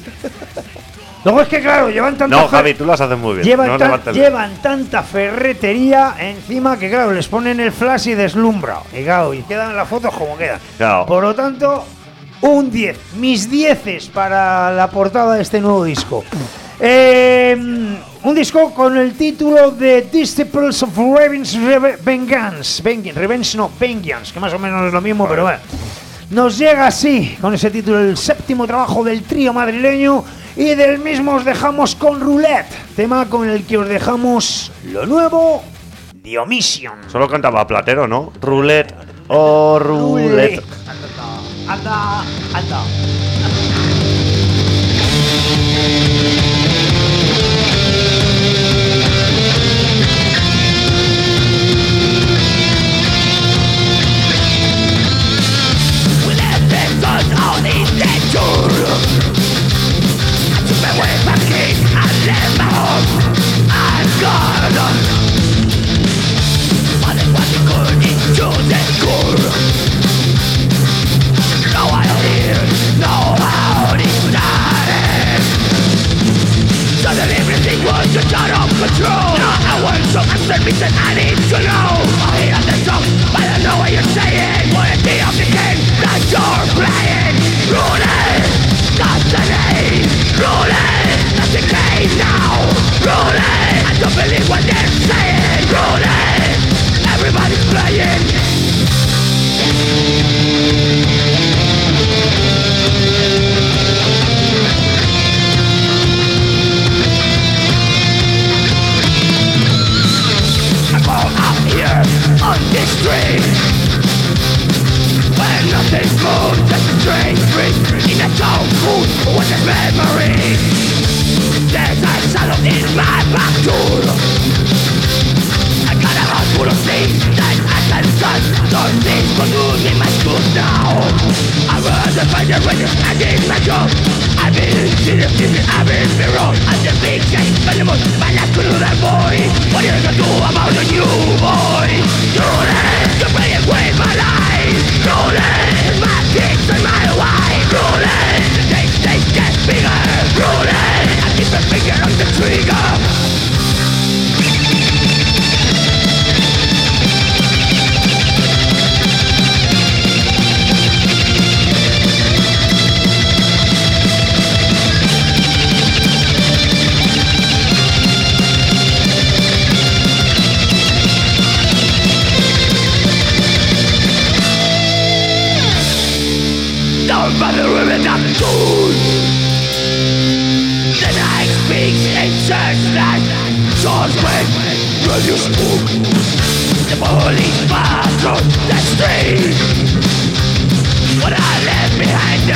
Luego es que, claro, llevan tanta No, fer- Javi, tú las haces muy bien. Llevan, no tan- levantes el- llevan tanta ferretería encima que, claro, les ponen el flash y deslumbra. Y, claro, y quedan las fotos como quedan. Claro. Por lo tanto, un diez. Mis dieces para la portada de este nuevo disco. Eh, un disco con el título de Disciples of Revenge Reve- Vengeance. Vengeance. Revenge no, Vengeance, que más o menos es lo mismo, pero bueno. Nos llega así, con ese título, el séptimo trabajo del trío madrileño. Y del mismo os dejamos con Roulette, tema con el que os dejamos lo nuevo de Omission. Solo cantaba Platero, ¿no? Roulette. Oh, roulette. Anda, anda.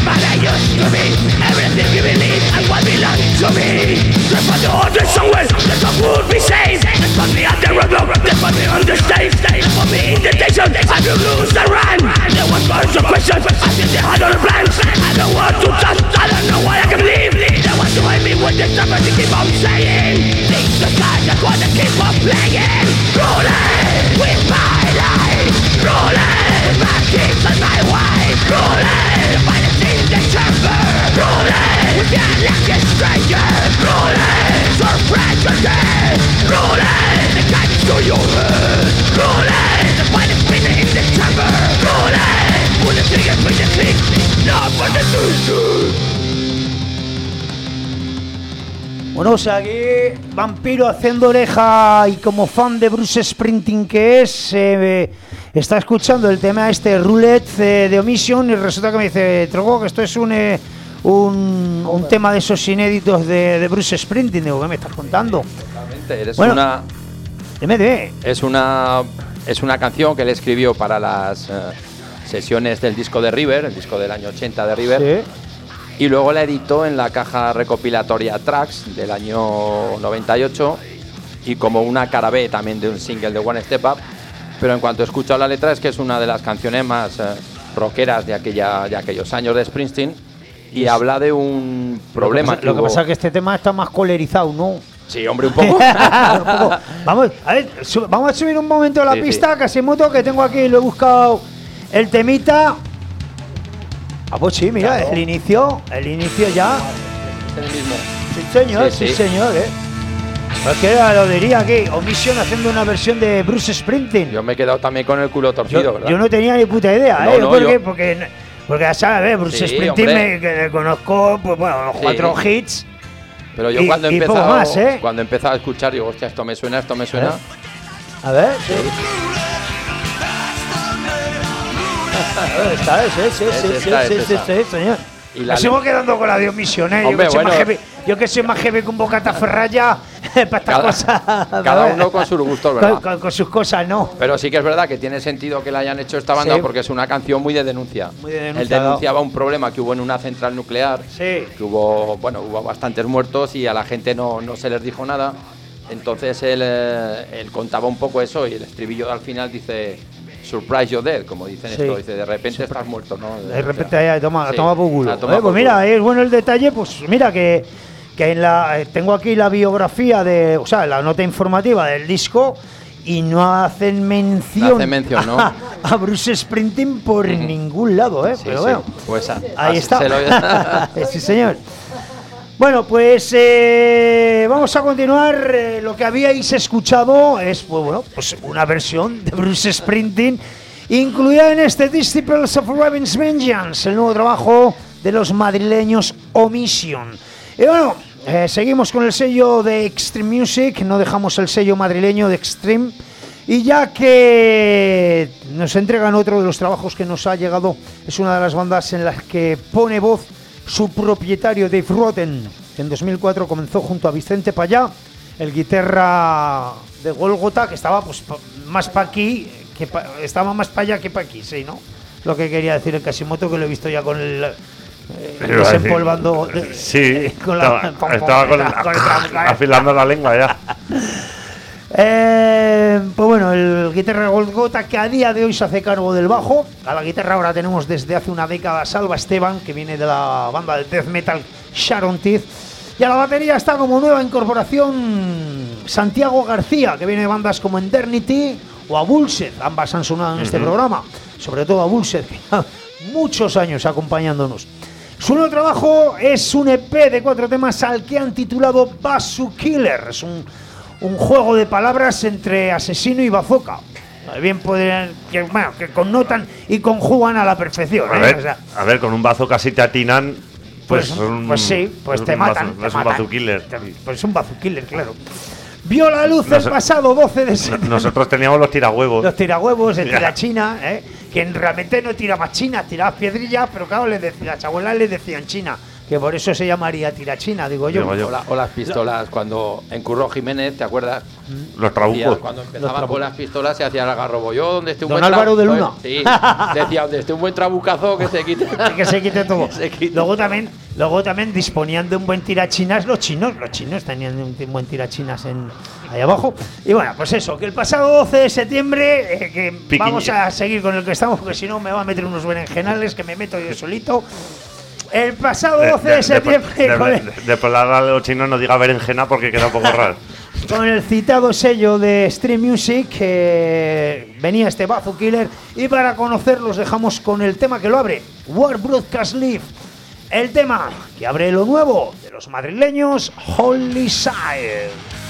man I used to be. Everything you believe and what belongs to me. Just for the order somewhere, that I would be safe. Just for me on the road, just for me on the stage. Just for me in the station, I will lose the run. There was bunch of questions, I think they had all the plans. I don't want to touch, I don't know what I can believe. They want to hide me with the stuff to keep on saying. Things to start, just want to keep on playing. Rolling with my life. Rolling my keeps on my way. Rolling by the things that chamber. Rolling with the like a stranger. Rolling surprise your day. Rolling the guns to your head. Rolling the fight is spinning in the chamber. Rolling pull the trigger with the click. Not for the suicide. Bueno, o sea, aquí Vampiro haciendo oreja y como fan de Bruce Springsteen que es, eh, está escuchando el tema este Roulette eh, de Omission y resulta que me dice, Trogo, que esto es un, eh, un, un tema de esos inéditos de, de Bruce Springsteen. Digo, ¿qué me estás contando? Totalmente, eres Bueno, una... M D. Es una, es una canción que él escribió para las uh, sesiones del disco de River, el disco del año ochenta de River. Sí. Y luego la editó en la caja recopilatoria Tracks del año noventa y ocho y como una cara B también de un single de One Step Up. Pero en cuanto he escuchado la letra es que es una de las canciones más uh, rockeras de, aquella, de aquellos años de Springsteen y habla de un problema. Lo que pasa, lo que hubo... pasa es que este tema está más colerizado, ¿no? Sí, hombre, un poco. un poco. Vamos, a ver, su- vamos a subir un momento a la Sí, pista, sí. Casimoto, que tengo aquí, lo he buscado el temita. Ah, pues sí, mira, Claro. el inicio, el inicio ya. Es el mismo. Sí, señor, sí, Sí, sí. señor, eh. Pues que lo diría aquí, Omission haciendo una versión de Bruce Springsteen. Yo me he quedado también con el culo torcido, Yo, ¿verdad? yo no tenía ni puta idea, No, ¿eh? no, ¿Por qué? yo- Porque, porque ya sabes, Bruce Sí, Springsteen hombre. me, que le conozco, pues bueno, los Sí. cuatro hits. Pero yo y- cuando he y poco empezado, más, ¿eh? cuando he empezado a escuchar, digo, hostia, esto me suena, esto me suena. A ver, sí. Esta es, sí, sí, Es sí, sí, esta, sí, es sí, esta. sí, señor. Y la Me sigo le- quedando con la de Omission, ¿eh? Hombre, yo, que soy bueno. más heavy, yo que soy más heavy que un bocata ferralla para estas Cada- cosas. cada uno con sus gustos, ¿verdad? Con, con- con sus cosas, ¿no? Pero sí que es verdad que tiene sentido que la hayan hecho esta banda Sí. porque es una canción muy de denuncia. Muy de Él denuncia, denunciaba un problema que hubo en una central nuclear, Sí. que hubo, bueno, hubo bastantes muertos y a la gente no, no se les dijo nada. Entonces él, eh, él contaba un poco eso y el estribillo al final dice surprise you're dead, como dicen Sí. esto, dice de repente estás muerto, ¿no? De repente ahí, toma, Sí, toma por culo. a tomar Eh, por pues mira, culo. es bueno el detalle, pues mira que, que en la eh, tengo aquí la biografía de, o sea, la nota informativa del disco y no hacen mención, No hacen mención, ¿no? a, a Bruce Springsteen por ningún lado, ¿eh? Sí, Pero sí, bueno, pues a- ahí así está. se lo- Sí, señor. Bueno, pues eh, vamos a continuar. Eh, lo que habíais escuchado es, pues, bueno, pues una versión de Bruce Springsteen incluida en este Disciples of Raven's Vengeance, el nuevo trabajo de los madrileños Omission. Y bueno, eh, seguimos con el sello de Extreme Music, no dejamos el sello madrileño de Extreme. Y ya que nos entregan otro de los trabajos que nos ha llegado, es una de las bandas en las que pone voz su propietario Dave Rotten, que en dos mil cuatro comenzó junto a Vicente Payá, el guitarra de Golgota, que estaba pues pa- más para aquí, que pa- estaba más para allá que para aquí, sí, ¿no? Lo que quería decir el Casimoto, que lo he visto ya con el eh, Iba a decir, desempolvando. de- Sí, con la- estaba, con- estaba con, con el tram- afilando la lengua ya. Eh, pues bueno, el guitarra Golgota, que a día de hoy se hace cargo del bajo. A la guitarra ahora tenemos desde hace una década a Salva Esteban, que viene de la banda de death metal Sharon Teeth. Y a la batería está como nueva incorporación Santiago García, que viene de bandas como Eternity o Abulsed. Ambas han sonado en este programa, sobre todo Abulsed, que lleva muchos años acompañándonos. Su nuevo trabajo es un E P de cuatro temas al que han titulado Basu Killer. Es un un juego de palabras entre asesino y bazooka. Bien podrían, que, bueno, que connotan y conjugan a la perfección. A ¿eh? ver, O sea, a ver, con un bazo casi te atinan. Pues, pues, un- pues sí, pues es te un matan. bazo- te es un matan. bazo killer. Pues es un bazoo killer, claro. Vio la luz Nos- el pasado doce de septiembre. Nosotros teníamos los tirahuevos. Los tirahuevos, el Ya. tirachina, ¿eh? Que realmente no tiraba china, tiraba piedrillas, pero claro, les decía, las abuelas les decían china que por eso se llamaría tirachina, digo yo. Digo yo. O, la- o las pistolas, cuando en Curro Jiménez, ¿te acuerdas? Los Hacía- trabucos. Cuando empezaban con las pistolas se hacía el agarrobo. Yo, donde esté un Don buen Álvaro trabu- de Luna. Sí, decía, donde esté un buen trabucazo que se quite. Que se quite todo. Que se quite luego todo. también, luego también disponían de un buen tirachinas los chinos, los chinos tenían un un buen tirachinas en ahí abajo. Y bueno, pues eso, que el pasado doce de septiembre, eh, que Piquiñe. vamos a seguir con el que estamos, porque si no me va a meter unos berenjenales que me meto yo solito. El pasado doce de, septiembre, de, con, de, el, de, de palabra a los chinos no diga berenjena porque queda un poco raro. con el citado sello de Stream Music, eh, venía este Bazu Killer. Y para conocerlos dejamos con el tema que lo abre, War Broadcast Live. El tema que abre lo nuevo de los madrileños, Holy Side.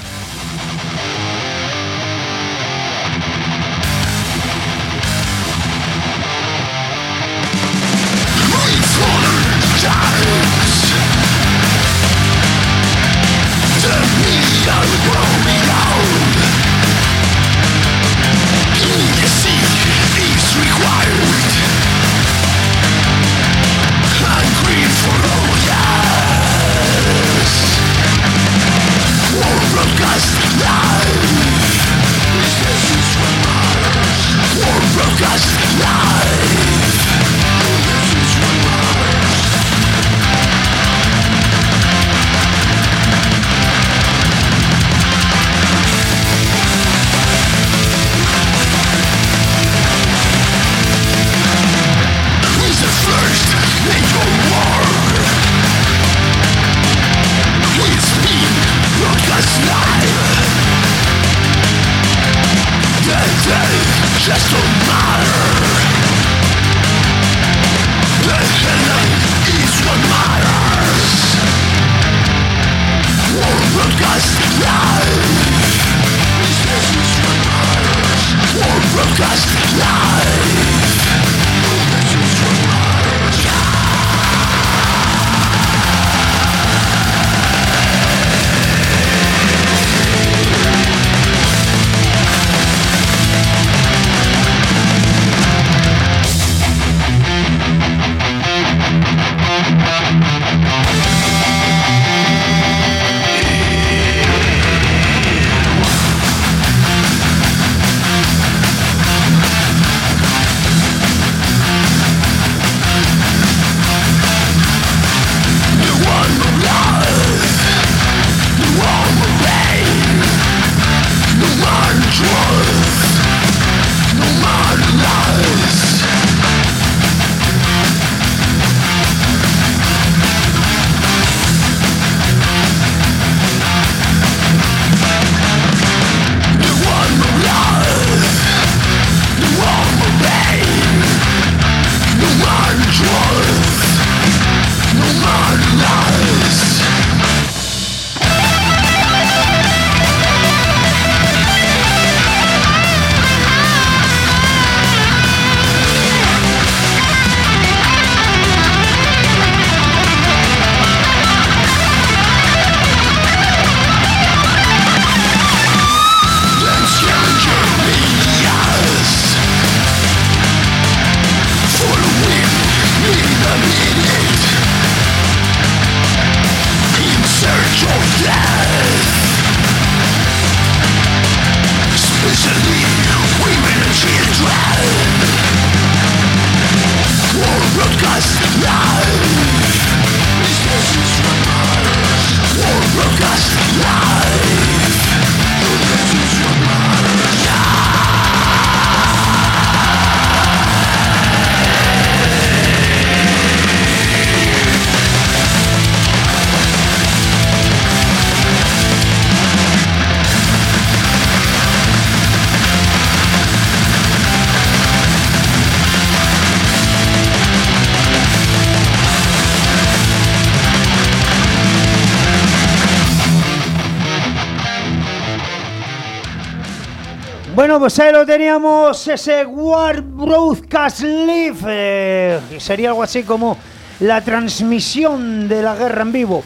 Bueno, pues ahí lo teníamos, ese War Broadcast Live, eh, que sería algo así como la transmisión de la guerra en vivo.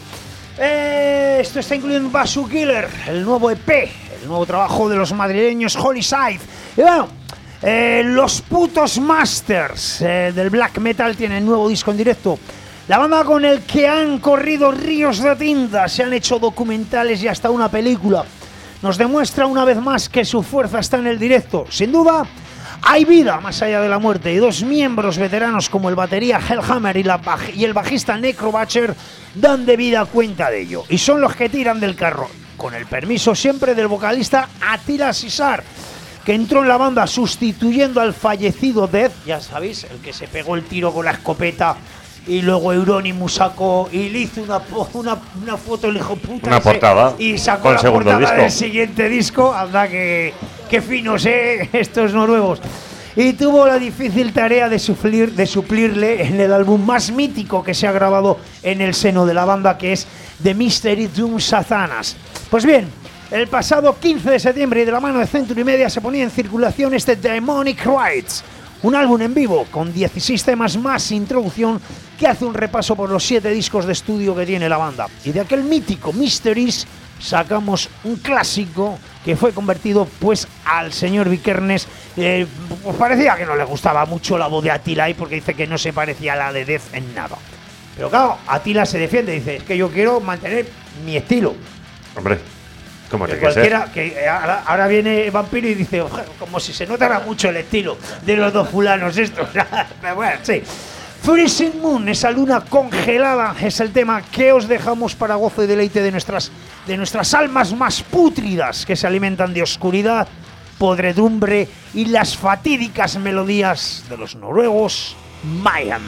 Eh, esto está incluido en Bazu Killer, el nuevo E P, el nuevo trabajo de los madrileños Holy Side. Y bueno, eh, los putos Masters eh, del Black Metal tienen nuevo disco en directo La banda con el que han corrido ríos de tinta, se han hecho documentales y hasta una película, nos demuestra una vez más que su fuerza está en el directo. Sin duda, hay vida más allá de la muerte y dos miembros veteranos como el batería Hellhammer y, la baj- y el bajista Necrobatcher dan debida cuenta de ello. Y son los que tiran del carro, con el permiso siempre del vocalista Attila Szysar, que entró en la banda sustituyendo al fallecido Death, ya sabéis, el que se pegó el tiro con la escopeta y luego Euronymous sacó y le hizo una, po- una, una foto el hijo puta Una ese, portada y sacó con el la segundo portada disco. del siguiente disco. Anda que, que finos, eh, estos noruegos. Y tuvo la difícil tarea de, suplir, de suplirle en el álbum más mítico que se ha grabado en el seno de la banda, que es The Mystery Doom Satanas. Pues bien, el pasado quince de septiembre y de la mano de Century Media se ponía en circulación este Demonic Rites, un álbum en vivo con dieciséis temas más introducción que hace un repaso por los siete discos de estudio que tiene la banda. Y de aquel mítico Mysteries sacamos un clásico que fue convertido pues al señor Vikernes. Eh, pues parecía que no le gustaba mucho la voz de Attila, porque dice que no se parecía a la de Death en nada. Pero claro, Attila se defiende, dice, es que yo quiero mantener mi estilo. Hombre, ¿cómo Que tiene que ser? cualquiera, que ahora, ahora viene Vampiro y dice, "Ojo, como si se notara mucho el estilo de los dos fulanos estos". Pero bueno, sí. Freezing Moon, esa luna congelada, es el tema que os dejamos para gozo y deleite de nuestras, de nuestras almas más pútridas, que se alimentan de oscuridad, podredumbre y las fatídicas melodías de los noruegos Mayhem.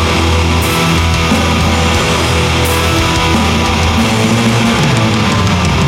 Thank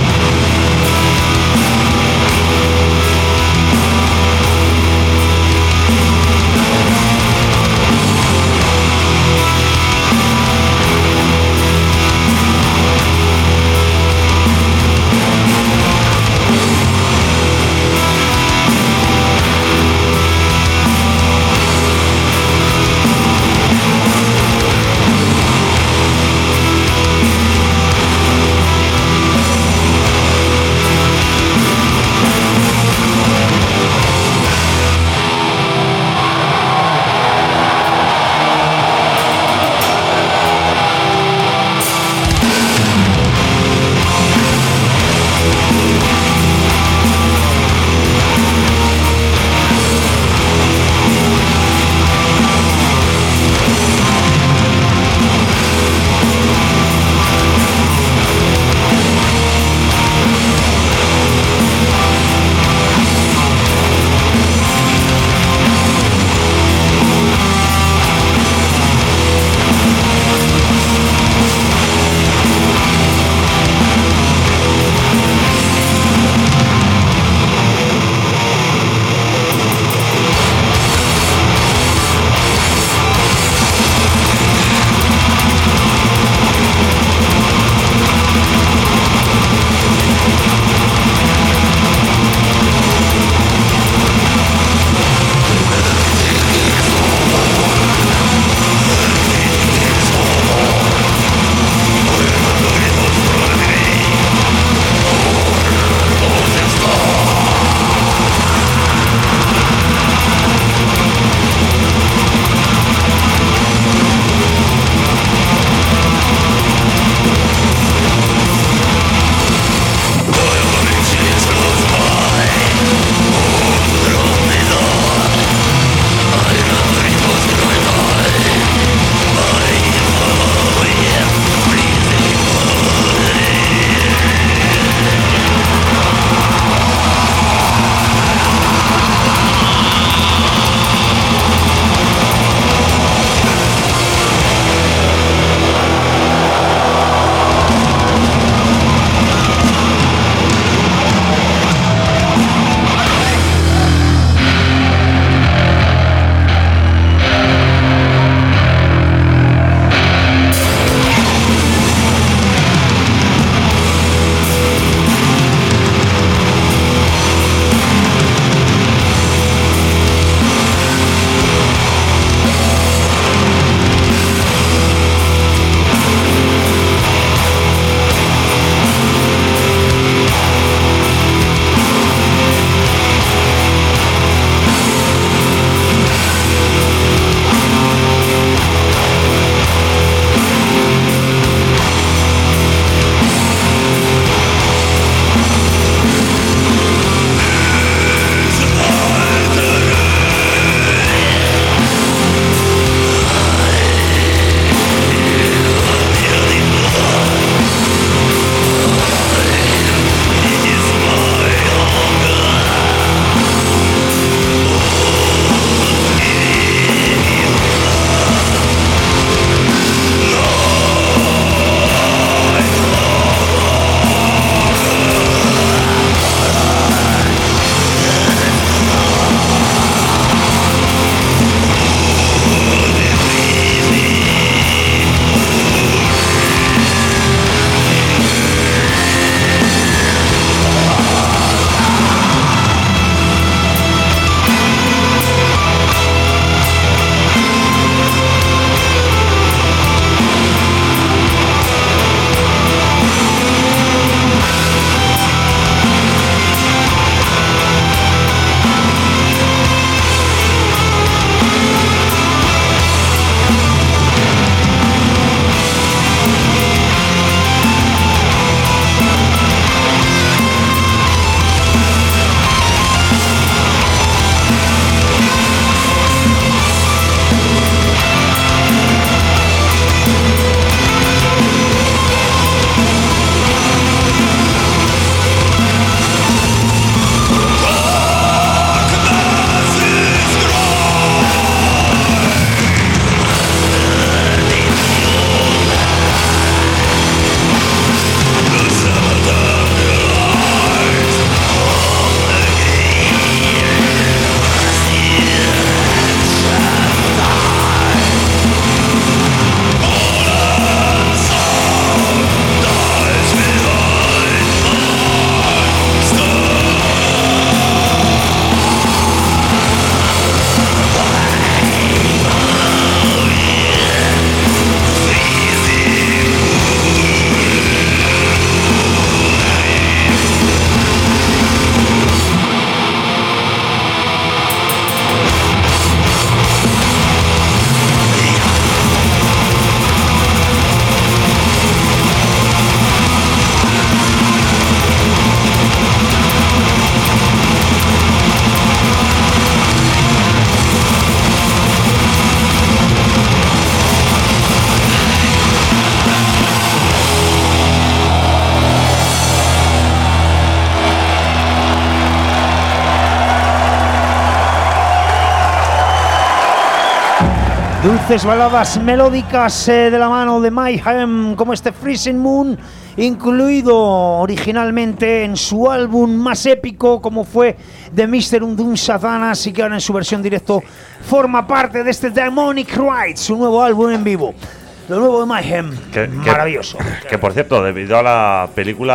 Dulces baladas melódicas eh, de la mano de Mayhem, como este Freezing Moon, incluido originalmente en su álbum más épico como fue The mister Undum Satanas, y que ahora en su versión directo forma parte de este Demonic Rites, su nuevo álbum en vivo. Lo nuevo de Mayhem, Que- que- maravilloso. Que por cierto, debido a la película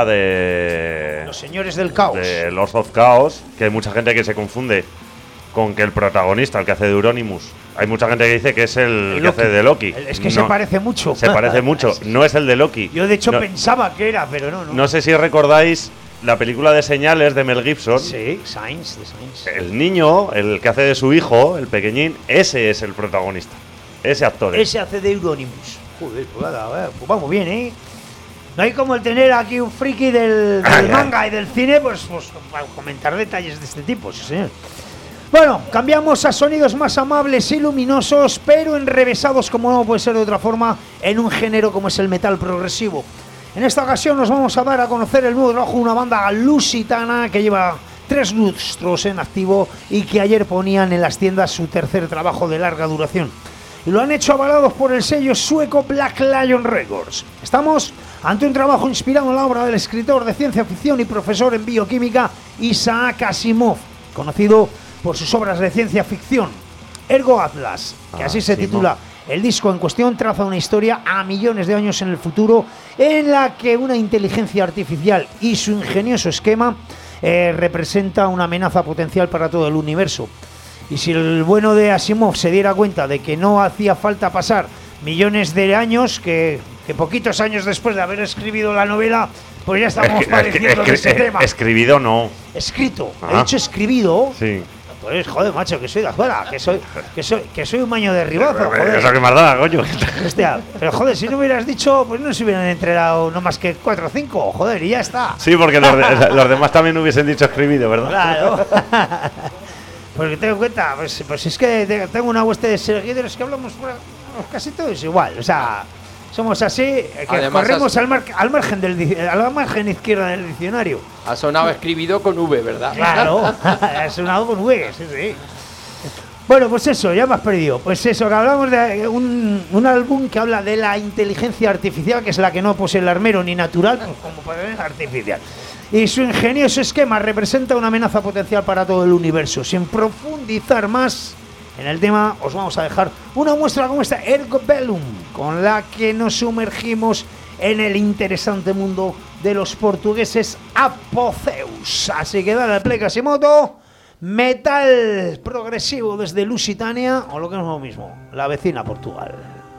de. Los señores del caos. de Lords of Chaos, que hay mucha gente que se confunde con que el protagonista, el que hace de Euronymous, hay mucha gente que dice que es el, El que Loki. hace de Loki. El- es que No, se parece mucho. Se parece mucho. No es el de Loki. Yo de hecho no, pensaba que era, pero no, no. no sé si recordáis la película de Señales de Mel Gibson. Sí, Sainz, de Sainz. El niño, el que hace de su hijo, el pequeñín, ese es el protagonista. Ese actor. es. Ese hace de Euronymous. Joder, pues nada, eh, pues vamos bien, ¿eh? No hay como el tener aquí un friki del, del Ay, manga y del cine, pues, pues para comentar detalles de este tipo, sí, señor. Bueno, cambiamos a sonidos más amables y luminosos, pero enrevesados, como no puede ser de otra forma, en un género como es el metal progresivo. En esta ocasión nos vamos a dar a conocer el nuevo trabajo de una banda lusitana que lleva tres lustros en activo y que ayer ponían en las tiendas su tercer trabajo de larga duración. Y lo han hecho avalados por el sello sueco Black Lion Records. Estamos ante un trabajo inspirado en la obra del escritor de ciencia ficción y profesor en bioquímica Isaac Asimov, conocido por sus obras de ciencia ficción. Ergo Atlas, que así se Asimov. titula. El disco en cuestión traza una historia a millones de años en el futuro en la que una inteligencia artificial y su ingenioso esquema eh, representa una amenaza potencial para todo el universo. Y si el bueno de Asimov se diera cuenta de que no hacía falta pasar millones de años, que, que poquitos años después de haber escrito la novela, pues ya estamos Es que- es que- padeciendo es de que- ese es- tema. Escribido no. Escrito, he Ah. dicho escribido. Sí. Pues joder, macho, que soy de afuera, que soy, que soy, que soy un maño de ribazo, joder. Eso que más da, coño. Hostia, pero joder, si no hubieras dicho, pues no se hubieran entregado no más que cuatro o cinco, joder, y ya está. Sí, porque los, de- los demás también hubiesen dicho escribido, ¿verdad? Claro. Porque tengo en cuenta, pues, pues es que te- tengo una hueste de seguidores que hablamos por- casi todos igual, o sea, somos así, eh, que Además, corremos has- al, mar- al margen del di- a la margen izquierda del diccionario. Ha sonado escribido con V, ¿verdad? Claro, es un algo con V, sí, sí. Bueno, pues eso, ya me has perdido. Pues eso, que hablamos de un, un álbum que habla de la inteligencia artificial, que es la que no posee el armero ni natural, pues como puede ser artificial. Y su ingenioso esquema representa una amenaza potencial para todo el universo. Sin profundizar más en el tema, os vamos a dejar una muestra como esta, Ergo Bellum, con la que nos sumergimos en el interesante mundo de los portugueses Apotheus. Así que dale al play, Casimoto. Metal progresivo desde Lusitania, o lo que es lo mismo, la vecina Portugal.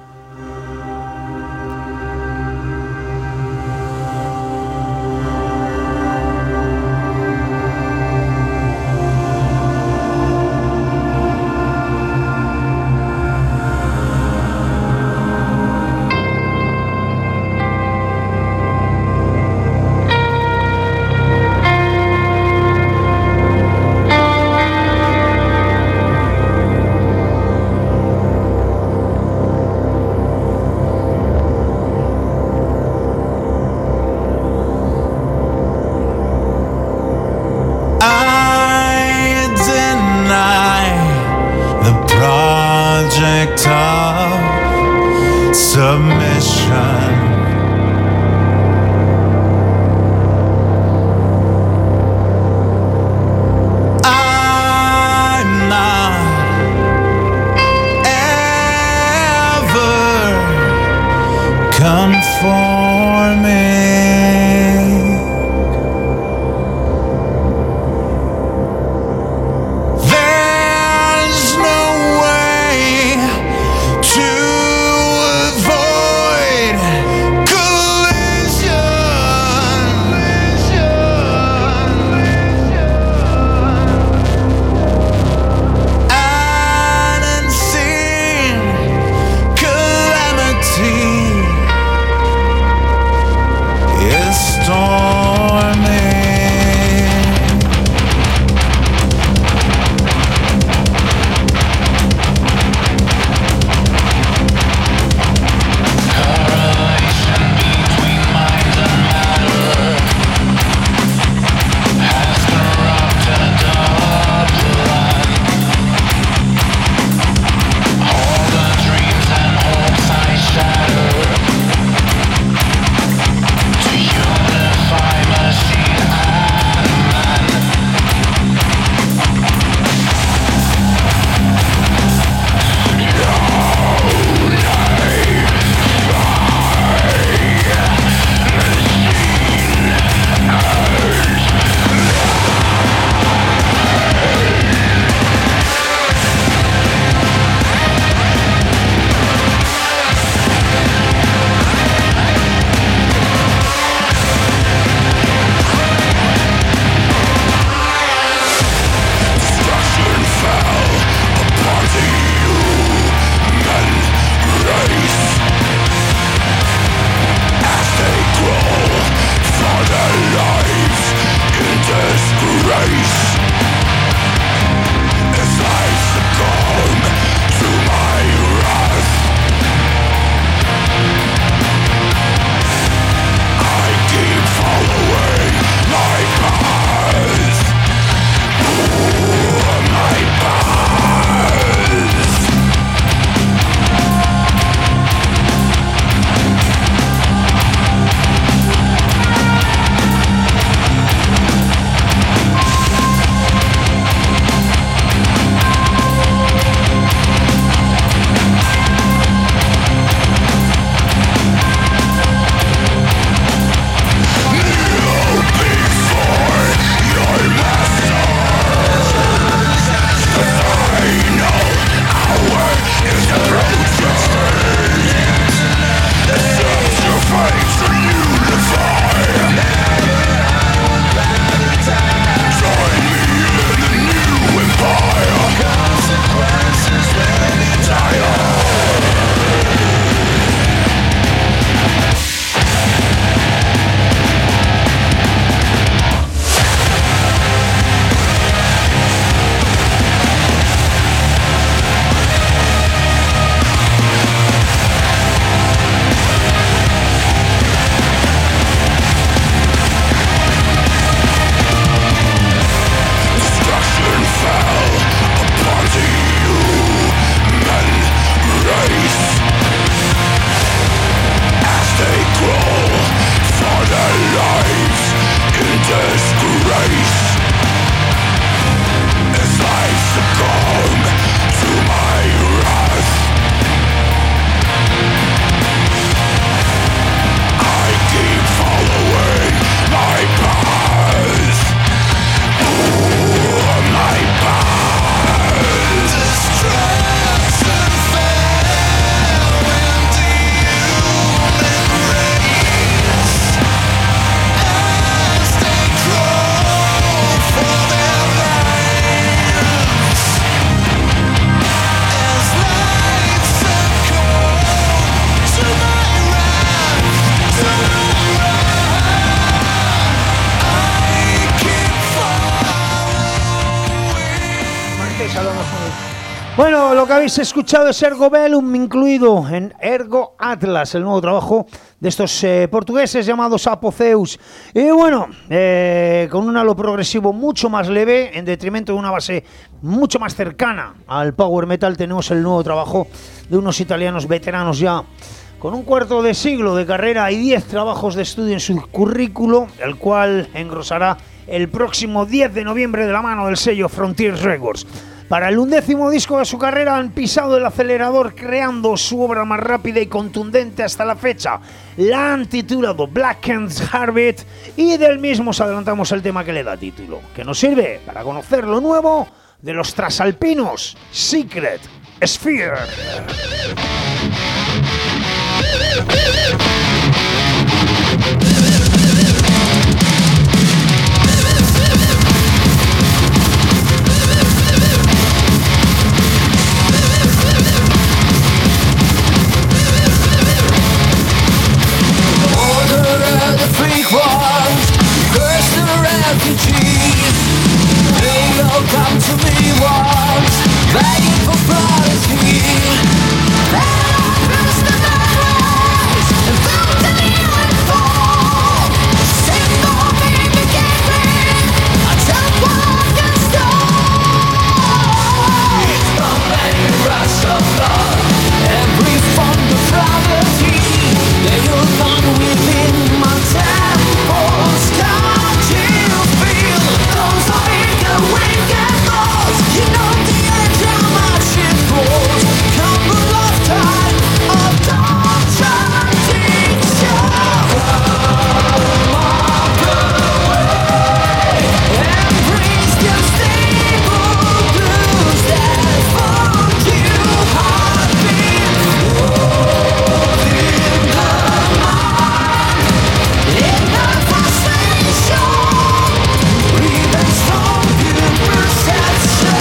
I deny the project of submission. I'm not ever conforming. There's no way to avoid Bueno, lo que habéis escuchado es Ergo Velum, incluido en Ergo Atlas, el nuevo trabajo de estos eh, portugueses llamados Apotheus. Y bueno, eh, con un halo progresivo mucho más leve, en detrimento de una base mucho más cercana al power metal, tenemos el nuevo trabajo de unos italianos veteranos ya, con un cuarto de siglo de carrera y diez trabajos de estudio en su currículo, el cual engrosará el próximo diez de noviembre de la mano del sello Frontier Records. Para el undécimo disco de su carrera han pisado el acelerador creando su obra más rápida y contundente hasta la fecha. La han titulado Blackened Heartbeat y del mismo os adelantamos el tema que le da título, que nos sirve para conocer lo nuevo de los trasalpinos Secret Sphere. Freak ones, curse the refugees. They all come to me once, begging for privacy. Then I cross the highways and found the kneeling fall. Sing for me, the gateway, until one can stop. So many rush of blood, every form of gravity. They all gone within my temples. Can't you feel those are in the wicked thoughts? You know the edge of my ship falls. Come the lifetime of contradiction. Come up away, embrace the stable blues that found you have been within the mind. In the frustration, breathing from your perception.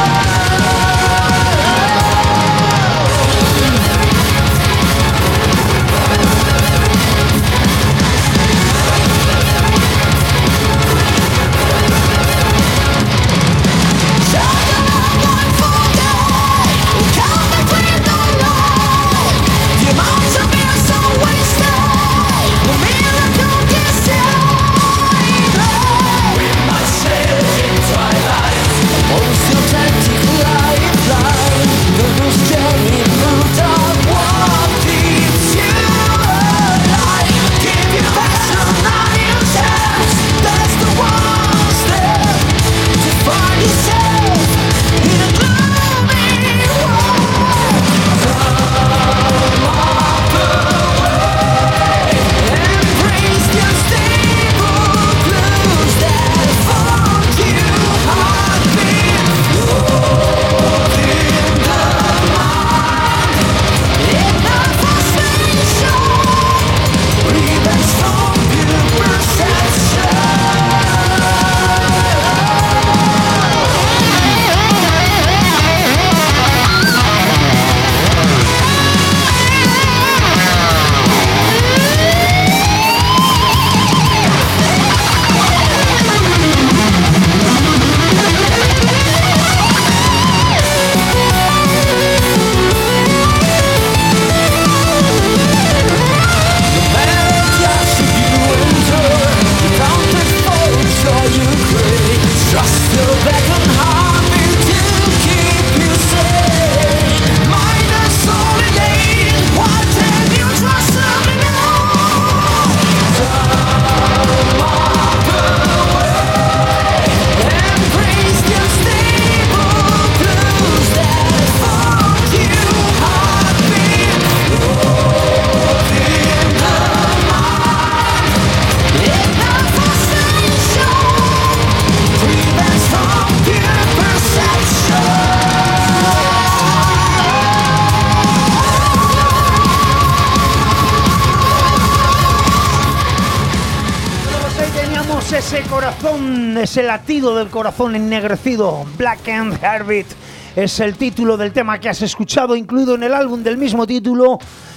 Ese corazón, ese latido del corazón ennegrecido, Blackened Heartbeat, es el título del tema que has escuchado, incluido en el álbum del mismo título,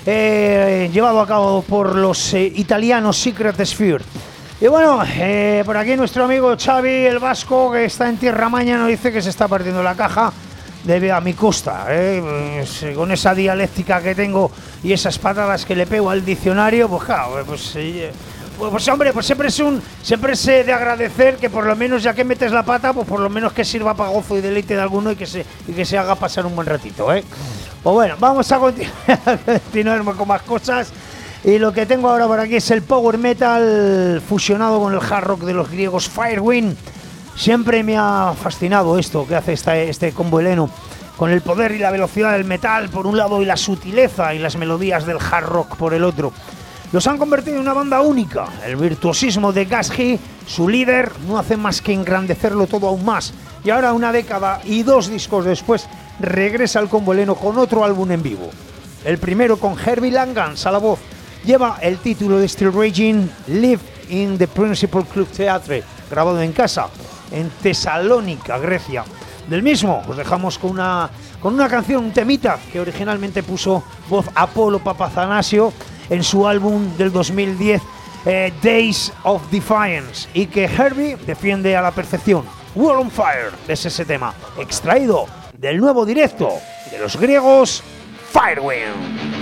eh, llevado a cabo por los eh, italianos Secret Sphere. Y bueno, eh, por aquí nuestro amigo Xavi, el vasco, que está en Tierra Maña, nos dice que se está partiendo la caja de a mi costa, ¿eh? Pues, con esa dialéctica que tengo y esas patadas que le pego al diccionario, pues claro, pues, eh, pues, pues hombre, pues siempre es un, siempre es de agradecer que por lo menos ya que metes la pata, pues por lo menos que sirva para gozo y deleite de alguno y que se, y que se haga pasar un buen ratito, ¿eh? Pues bueno, vamos a continuar, continuar con más cosas. Y lo que tengo ahora por aquí es el power metal fusionado con el hard rock de los griegos Firewind. Siempre me ha fascinado esto que hace esta, este combo heleno, con el poder y la velocidad del metal por un lado y la sutileza y las melodías del hard rock por el otro. Los han convertido en una banda única. El virtuosismo de Gasky, su líder, no hace más que engrandecerlo todo aún más. Y ahora, una década y dos discos después, regresa al combo heleno con otro álbum en vivo. El primero con Herbie Langans a la voz. Lleva el título de Still Raging, Live in the Principal Club Theatre, grabado en casa, en Tesalónica, Grecia. Del mismo os dejamos con una, con una canción, un temita, que originalmente puso voz Apolo Papazanasio en su álbum del dos mil diez, eh, Days of Defiance, y que Herbie defiende a la perfección. World on Fire es ese tema, extraído del nuevo directo de los griegos Firewind.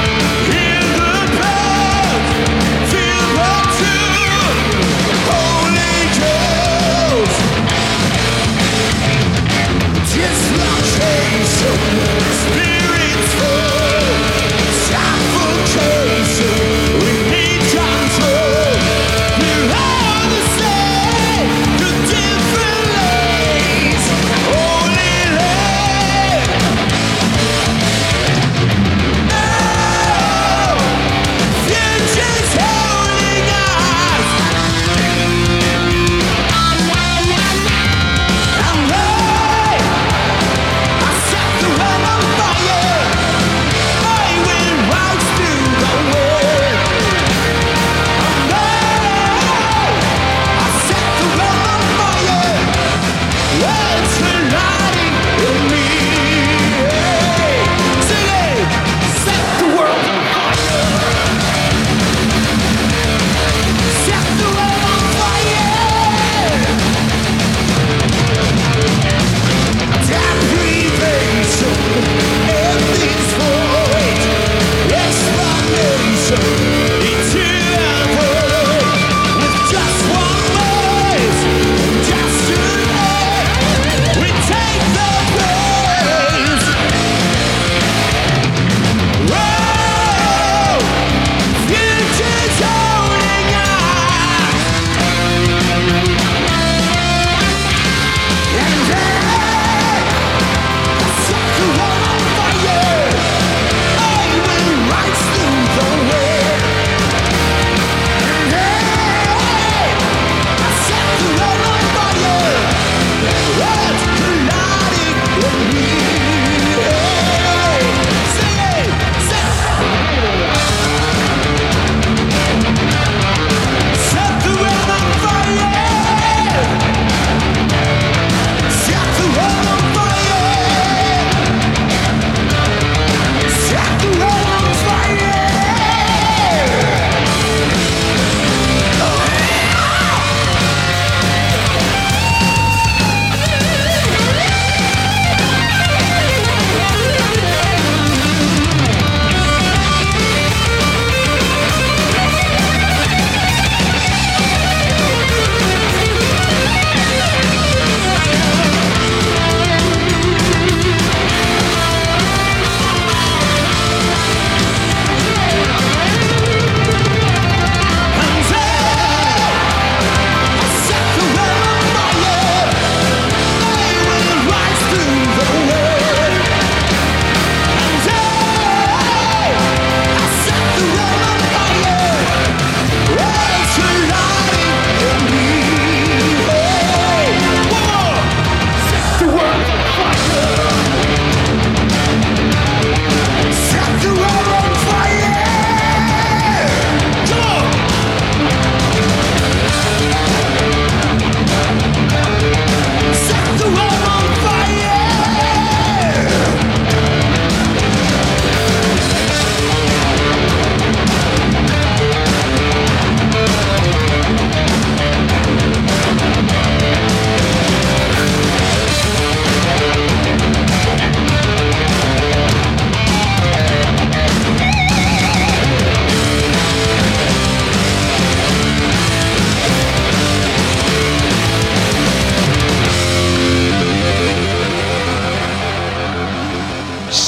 Feel the truth, hold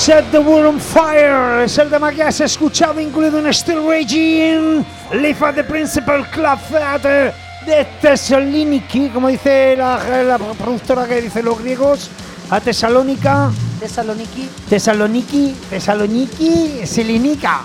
Set the World on Fire es el tema que has escuchado, incluido en Still Raging, Live at the Principal Club Theater de Thessaloniki, como dice la, la productora que dice los griegos, a Tesalónica, Tesaloniki. Tesaloniki, Tesaloniki, Silinica.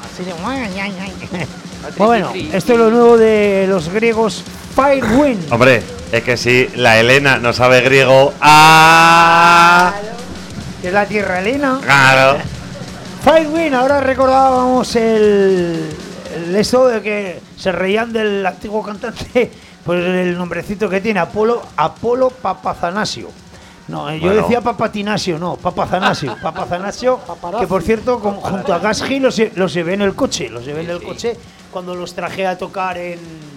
Bueno, esto es lo nuevo de los griegos, Firewind. Hombre, es que si la Elena no sabe griego, ¡ah! Que es la tierra helena. Claro. Firewind, ahora recordábamos el, el eso de que se reían del antiguo cantante, pues el nombrecito que tiene, Apolo, Apolo Papazanasio. No, yo Bueno. decía Papatinasio, no, Papazanasio. Papazanasio, que por cierto, con- junto a Gas G los, lle- los llevé en el coche, los llevé en el coche cuando los traje a tocar en,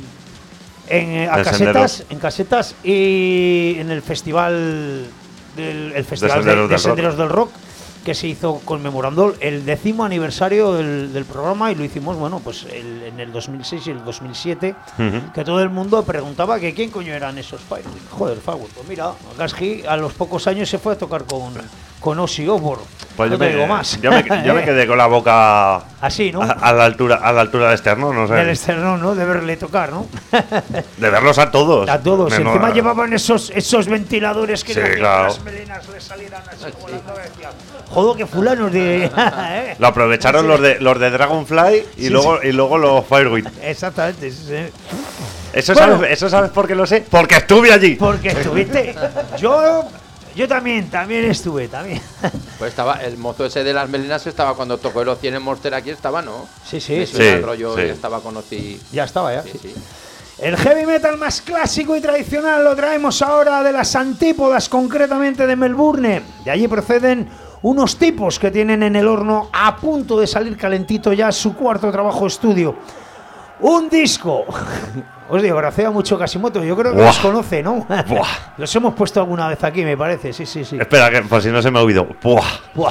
en eh, a En casetas, Senderos. en casetas y en el festival del el festival de, Senderos de del Senderos del Rock, que se hizo conmemorando el décimo aniversario del, del programa, y lo hicimos, bueno, pues el- en el dos mil seis y el dos mil siete, Ujú. que todo el mundo preguntaba que quién coño eran esos Firewind. Joder, Firewind, pues mira, Gas G a los pocos años se fue a tocar con, con Ozzy Osbourne. Pues no yo te me, digo más. yo, me, yo me quedé con la boca Así, ¿no? a, a la altura, a la altura del externo, no sé. Del externo, ¿no? De verle tocar, ¿no? De verlos a todos. A todos. Menos- Encima llevaban esos, esos ventiladores que Sí, no hacían que claro. las melenas les salieran así volando, que decían, joder, que fulanos de... ¿eh? Lo aprovecharon Sí. los de los de Dragonfly y Sí, luego y luego los Firewind. Exactamente, sí, sí. Eso Bueno. sabes, eso sabes por qué lo sé, porque estuve allí. Porque estuviste... Yo... Yo también, también estuve, también. Pues estaba, el mozo ese de las melenas estaba cuando tocó el Ozzy en el Monster aquí, estaba, ¿no? Sí, sí, Me sí. suena Sí, el rollo, sí. ya estaba con Ozzy. Ya estaba, ya. Sí, sí. sí. El heavy metal más clásico y tradicional lo traemos ahora de las antípodas, concretamente de Melbourne. De allí proceden unos tipos que tienen en el horno, a punto de salir calentito ya, su cuarto trabajo estudio. Un disco. Os digo, gracea mucho Casimoto, yo creo que Buah. los conoce, ¿no? Buah. Los hemos puesto alguna vez aquí, me parece, sí, sí, sí. Espera, que por si no se me ha oído. Buah. Buah.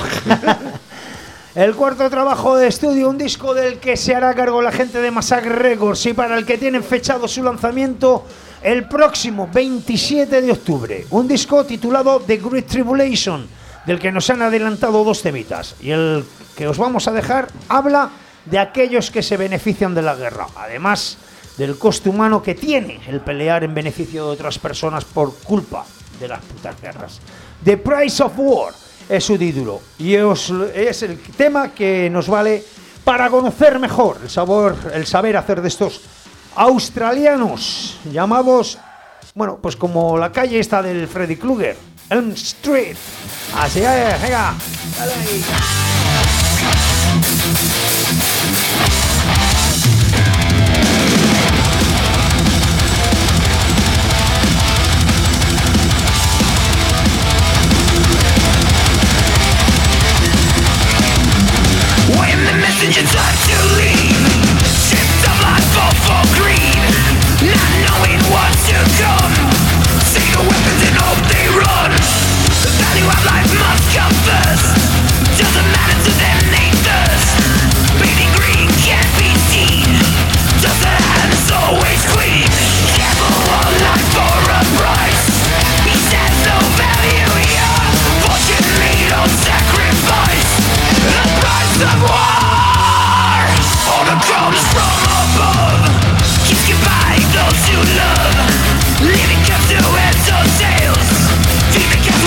El cuarto trabajo de estudio, un disco del que se hará cargo la gente de Massacre Records y para el que tienen fechado su lanzamiento el próximo veintisiete de octubre. Un disco titulado The Great Tribulation, del que nos han adelantado dos temitas. Y el que os vamos a dejar habla de aquellos que se benefician de la guerra, además del coste humano que tiene el pelear en beneficio de otras personas por culpa de las putas guerras. The Price of War es su título y os- es el tema que nos vale para conocer mejor el sabor, el saber hacer de estos australianos llamados, bueno, pues como la calle esta del Freddy Krueger, Elm Street. Así es, venga, dale ahí. When the messenger tried to leave, ships of life fall for green, not knowing what's to come. Take the weapons and hope they run. The value of life must come first. Doesn't matter to them, they thirst. Bleeding green can't be seen. Just the hands always clean. Careful of life for a price. He says no value here. Fortune made of sacrifice. The price of war. All the comes from above. Keeps goodbye those you love. Living comes to heads or tails. Feed the cats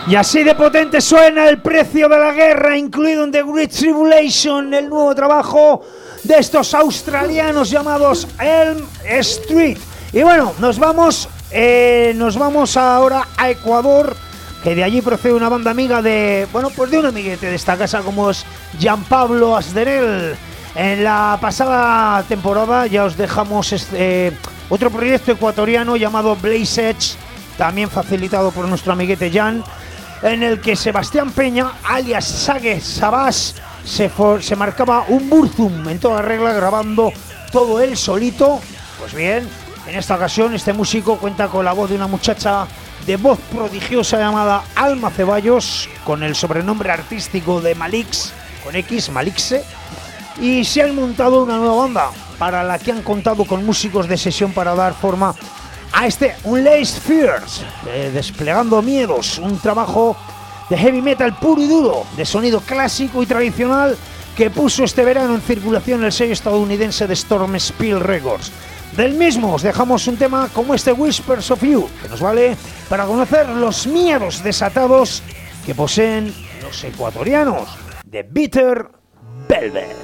Y así de potente suena El precio de la guerra, incluido en The Great Tribulation, el nuevo trabajo de estos australianos llamados Elm Street. Y bueno, nos vamos, eh, nos vamos ahora a Ecuador, que de allí procede una banda amiga de, bueno, pues de un amiguete de esta casa como es Gianpablo Asderel. En la pasada temporada ya os dejamos este, eh, otro proyecto ecuatoriano llamado Blaze Edge, también facilitado por nuestro amiguete Jan, en el que Sebastián Peña, alias Sague Sabás, se, for, se marcaba un burzum en toda regla, grabando todo él solito. Pues bien, en esta ocasión este músico cuenta con la voz de una muchacha de voz prodigiosa llamada Alma Ceballos, con el sobrenombre artístico de Malix, con X, Malixe, y se han montado una nueva banda para la que han contado con músicos de sesión para dar forma a este Unleashed Fears, eh, desplegando miedos, un trabajo de heavy metal puro y duro, de sonido clásico y tradicional, que puso este verano en circulación el sello estadounidense de Storm Spill Records. Del mismo os dejamos un tema como este Whispers of You, que nos vale para conocer los miedos desatados que poseen los ecuatorianos de Bitter Velvet.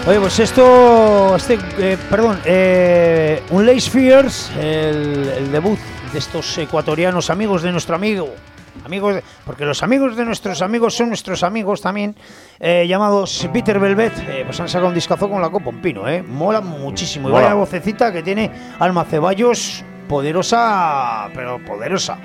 Oye, pues esto, este, eh, perdón, eh, Unleashed Fears, el, el debut de estos ecuatorianos amigos de nuestro amigo, amigos, de, porque los amigos de nuestros amigos son nuestros amigos también, eh, llamados Bitter Velvet, eh, pues han sacado un discazo con la copa un pino, eh, mola muchísimo, y Mola. vaya vocecita que tiene Alma Ceballos, poderosa, pero poderosa.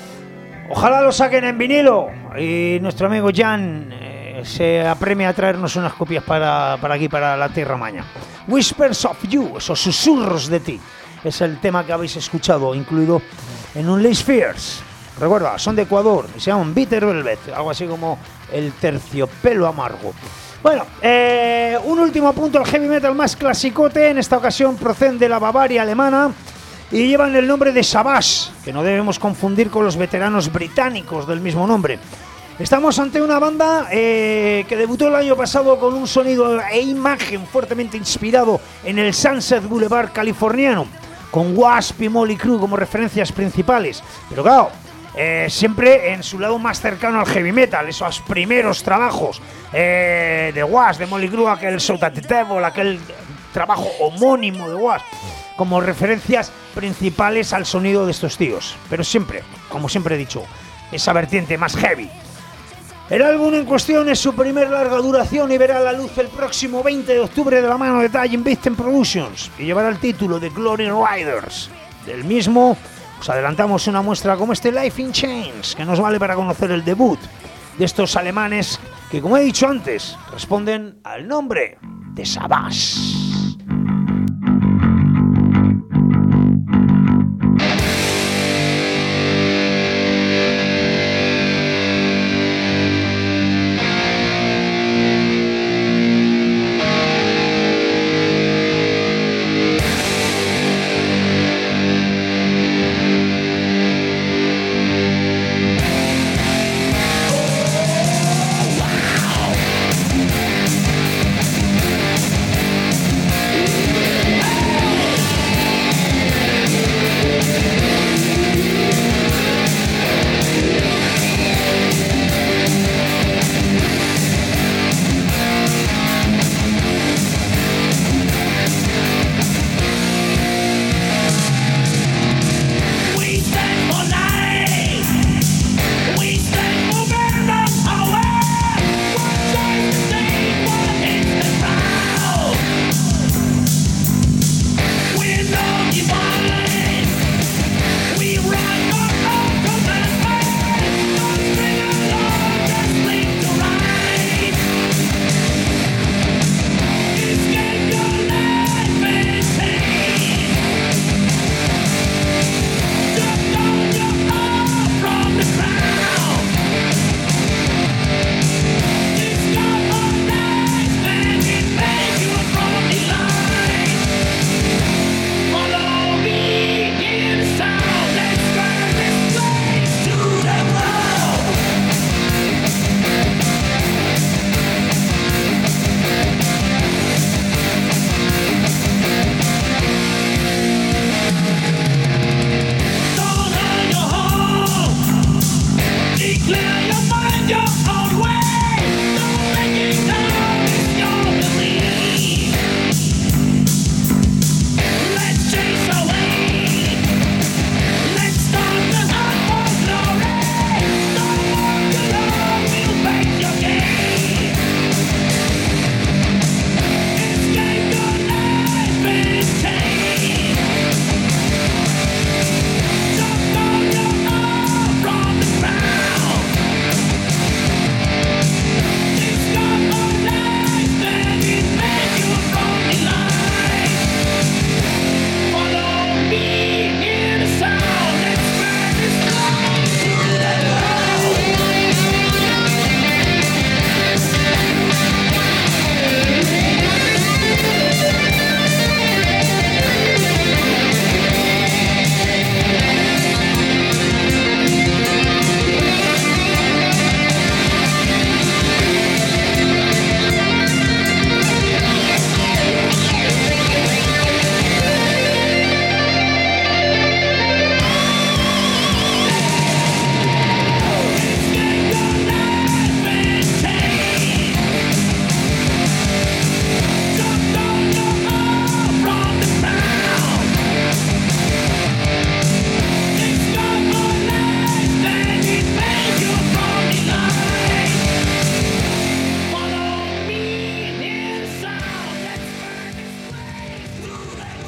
Ojalá lo saquen en vinilo y nuestro amigo Jan eh, se apremia a traernos unas copias para, para aquí, para la tierra maña. Whispers of You, esos susurros de ti, es el tema que habéis escuchado, incluido en Unleashed Fears. Recuerda, son de Ecuador y se llaman Bitter Velvet, algo así como el terciopelo amargo. Bueno, eh, un último punto, el heavy metal más clasicote, en esta ocasión proceden de la Bavaria alemana y llevan el nombre de Savage, que no debemos confundir con los veteranos británicos del mismo nombre. Estamos ante una banda eh, que debutó el año pasado con un sonido e imagen fuertemente inspirado en el Sunset Boulevard californiano, con Wasp y Motley Crue como referencias principales. Pero claro, eh, siempre en su lado más cercano al heavy metal, esos primeros trabajos eh, de Wasp, de Motley Crue, aquel Shout at the Devil, aquel trabajo homónimo de Wasp, como referencias principales al sonido de estos tíos. Pero siempre, como siempre he dicho, esa vertiente más heavy. El álbum en cuestión es su primer larga duración y verá la luz el próximo veinte de octubre de la mano de Dying Beast Productions y llevará el título de Glory Riders. Del mismo, os adelantamos una muestra como este Life in Chains, que nos vale para conocer el debut de estos alemanes que, como he dicho antes, responden al nombre de Savage. Wow.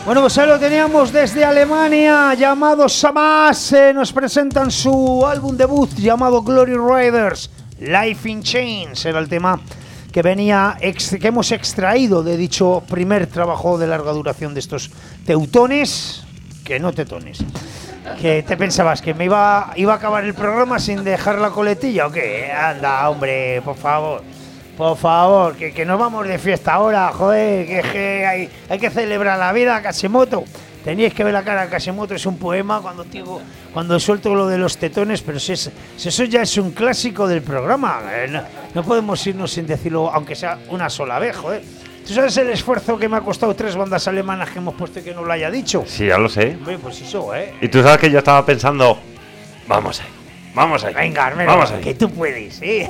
Bueno, pues ahí lo teníamos desde Alemania, llamado Samas. Eh, nos presentan su álbum debut llamado Glory Riders. Life in Chains era el tema que venía ex, que hemos extraído de dicho primer trabajo de larga duración de estos teutones, que no tetones. ¿Que te pensabas que me iba, iba a acabar el programa sin dejar la coletilla o qué? Anda, hombre, por favor. Por favor, que, que nos vamos de fiesta ahora, joder, que, que hay, hay que celebrar la vida, Kasimoto. Teníais que ver la cara de Kasimoto, es un poema cuando digo, cuando suelto lo de los tetones, pero si, es, si eso ya es un clásico del programa, eh, no, no podemos irnos sin decirlo, aunque sea una sola vez, joder. ¿Tú sabes el esfuerzo que me ha costado tres bandas alemanas que hemos puesto y que no lo haya dicho? Sí, ya lo sé. Hombre, pues eso, ¿eh? Y tú sabes que yo estaba pensando, vamos ahí, vamos ahí. Venga, Armero, vamos ahí. que tú puedes, ¿sí?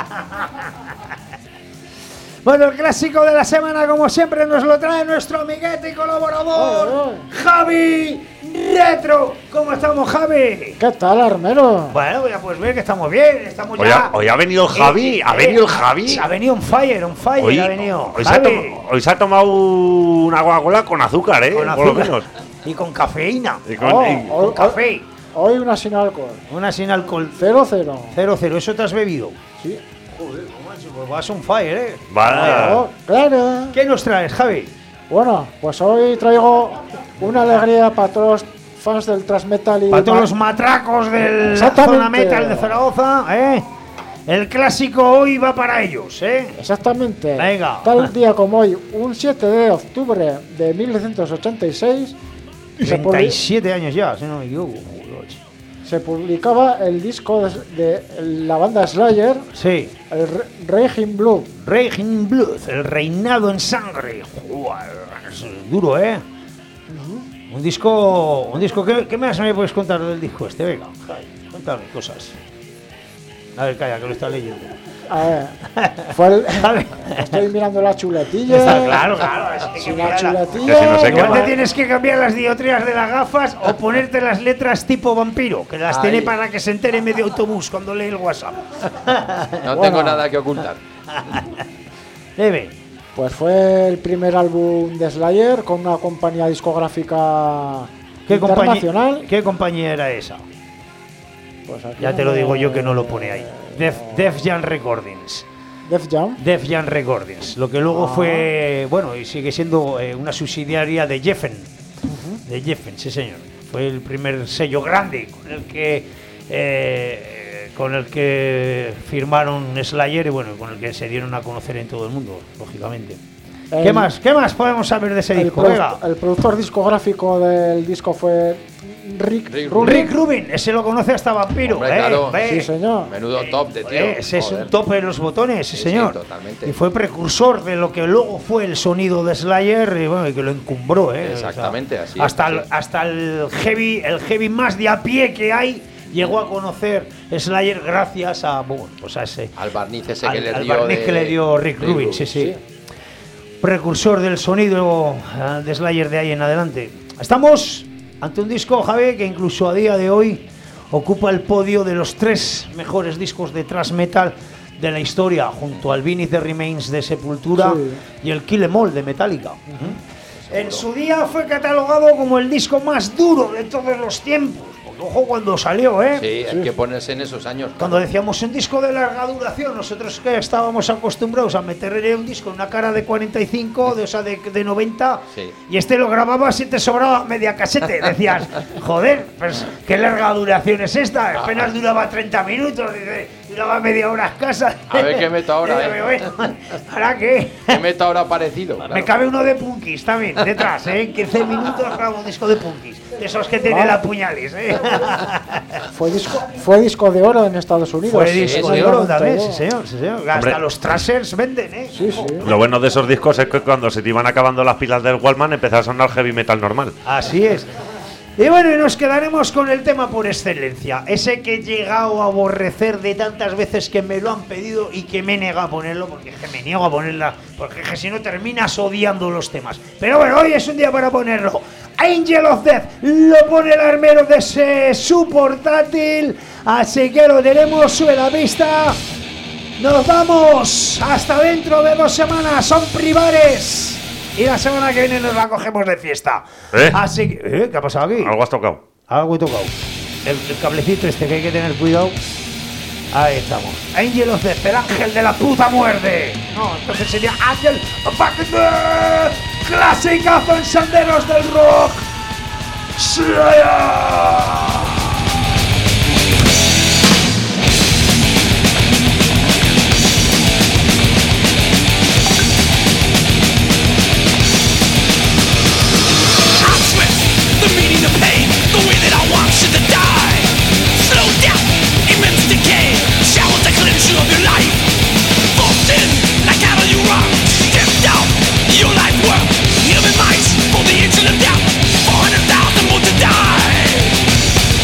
Bueno, el clásico de la semana, como siempre, nos lo trae nuestro amiguete y colaborador, Oh, oh. Javi Retro. ¿Cómo estamos, Javi? ¿Qué tal, Armero? Bueno, ya puedes ver que estamos bien, estamos Hoy ya... ha, hoy ha venido el Javi, Eh, ha eh, venido el Javi. Ha venido on fire, on fire, Hoy, ha venido. hoy, se ha Javi, tom- hoy se ha tomado una Coca-Cola con azúcar, ¿eh? con Por lo azúcar menos. y con cafeína, Y con- Oh, y- hoy, con café, hoy una sin alcohol. una sin alcohol. Cero, cero. Cero, cero, ¿eso te has bebido? Sí. Pues vas on fire, ¿eh? Vaya. Oh, claro. ¿Qué nos traes, Javi? Bueno, pues hoy traigo una alegría para todos los fans del thrash metal y Para todos los matracos de la Exactamente. zona metal de Zaragoza, ¿eh? El clásico hoy va para ellos, ¿eh? Exactamente. Venga. Tal día como hoy, un siete de octubre de mil novecientos ochenta y seis, se, treinta publi- y siete años ya, si no me equivoco. se publicaba el disco de, de la banda Slayer, Sí, el Re- Raging Blood. Raging Blood, el reinado en sangre. Joder, es duro, ¿eh? Un disco, un disco, ¿qué, qué más me puedes contar del disco este? Venga, Javi, cuéntame cosas. A ver, calla, que lo está leyendo. A ver, fue el- Javi. estoy mirando la chuletilla. Está claro, claro. es que Si hay que la mirarla. chuletilla. Que si no sé qué Igual te va. tienes que cambiar las dioptrías de las gafas o ponerte las letras tipo vampiro, que las Ahí. tiene para que se entere medio autobús cuando lee el WhatsApp. No Bueno. tengo nada que ocultar. Debe. Pues fue el primer álbum de Slayer con una compañía discográfica ¿Qué compañía, internacional. ¿Qué compañía era esa? Pues aquí Ya te lo digo yo que no lo pone ahí. Def, Def Jam Recordings. Def Jam. Def Jam Recordings. Lo que luego Ah. fue, bueno, y sigue siendo eh, una subsidiaria de Geffen. De Geffen, sí señor. Fue el primer sello grande con el que eh, con el que firmaron Slayer y bueno, con el que se dieron a conocer en todo el mundo, lógicamente. ¿Qué El- más? ¿Qué más podemos saber de ese El, disco? produ- Venga. el productor discográfico del disco fue Rick, Rick Rubin. Rick Rubin, ese lo conoce hasta Vampiro. Hombre, eh, claro. ve. Sí, señor. Menudo top de tío. Eh, ese es Joder. un tope de los botones, sí, Sí, sí, señor. totalmente. Y fue precursor de lo que luego fue el sonido de Slayer y bueno, y que lo encumbró, ¿eh? Exactamente, así es, hasta así el, es. hasta el heavy, el heavy más de a pie que hay llegó a conocer Slayer gracias a, bueno, pues a ese Al barniz ese al, que le al dio. barniz de- que le dio Rick, Rubin, Rubin, sí, sí. Precursor del sonido eh, de Slayer de ahí en adelante. Estamos ante un disco, Javi, que incluso a día de hoy ocupa el podio de los tres mejores discos de thrash metal de la historia, junto al Beneath the Remains de Sepultura Sí. y el Kill 'Em All de Metallica. En su día fue catalogado como el disco más duro de todos los tiempos. Porque, ojo, cuando salió, ¿eh? Sí, hay que ponerse en esos años. Cuando decíamos un disco de larga duración, nosotros que estábamos acostumbrados a meterle un disco en una cara de cuarenta y cinco, de, o sea, de, de noventa, Sí. y este lo grababas y te sobraba media casete. Decías, joder, pues qué larga duración es esta, apenas duraba treinta minutos, dice, duraba media hora escasa. A ver qué meto ahora, Dice, eh. bueno, ¿ahora qué? ¿Qué meto ahora parecido? Me Claro. cabe uno de punkis también, detrás, ¿eh? En quince minutos grabo un disco de punkis, de esos que tiene Vale. la puñales, ¿eh? Fue disco, fue disco de oro en Estados Unidos. Fue Sí, disco sí, de oro noventa y también, dos. sí señor, sí señor. Hasta Hombre. los trashers venden, ¿eh? Sí, sí. Lo bueno de esos discos es que cuando se te iban acabando las pilas del Wallman empezaba a sonar heavy metal normal. Así es. Y bueno, y nos quedaremos con el tema por excelencia, ese que he llegado a aborrecer de tantas veces que me lo han pedido y que me he negado a ponerlo, porque es que me niego a ponerla, porque es que si no terminas odiando los temas. Pero bueno, hoy es un día para ponerlo. Angel of Death lo pone el armero de ese, su portátil, así que lo tenemos, sube la pista. Nos vamos hasta dentro de dos semanas, son privares. y la semana que viene nos la cogemos de fiesta. ¿Eh? Así que, ¿eh? ¿Qué ha pasado aquí? Algo has tocado. Algo he tocado. El, el cablecito este que hay que tener cuidado. Ahí estamos. Angel of Death, el ángel de la puta muerte. No, entonces sería Angel of fucking Death. Clasicazo en senderos del rock. Slayer. The meaning of pain, the way that I want shit to die. Slow death, immense decay, showers the clinch of your life. Forced in, like cattle you run, stripped out, your life work. Human minds, for the engine of death, four hundred thousand more to die.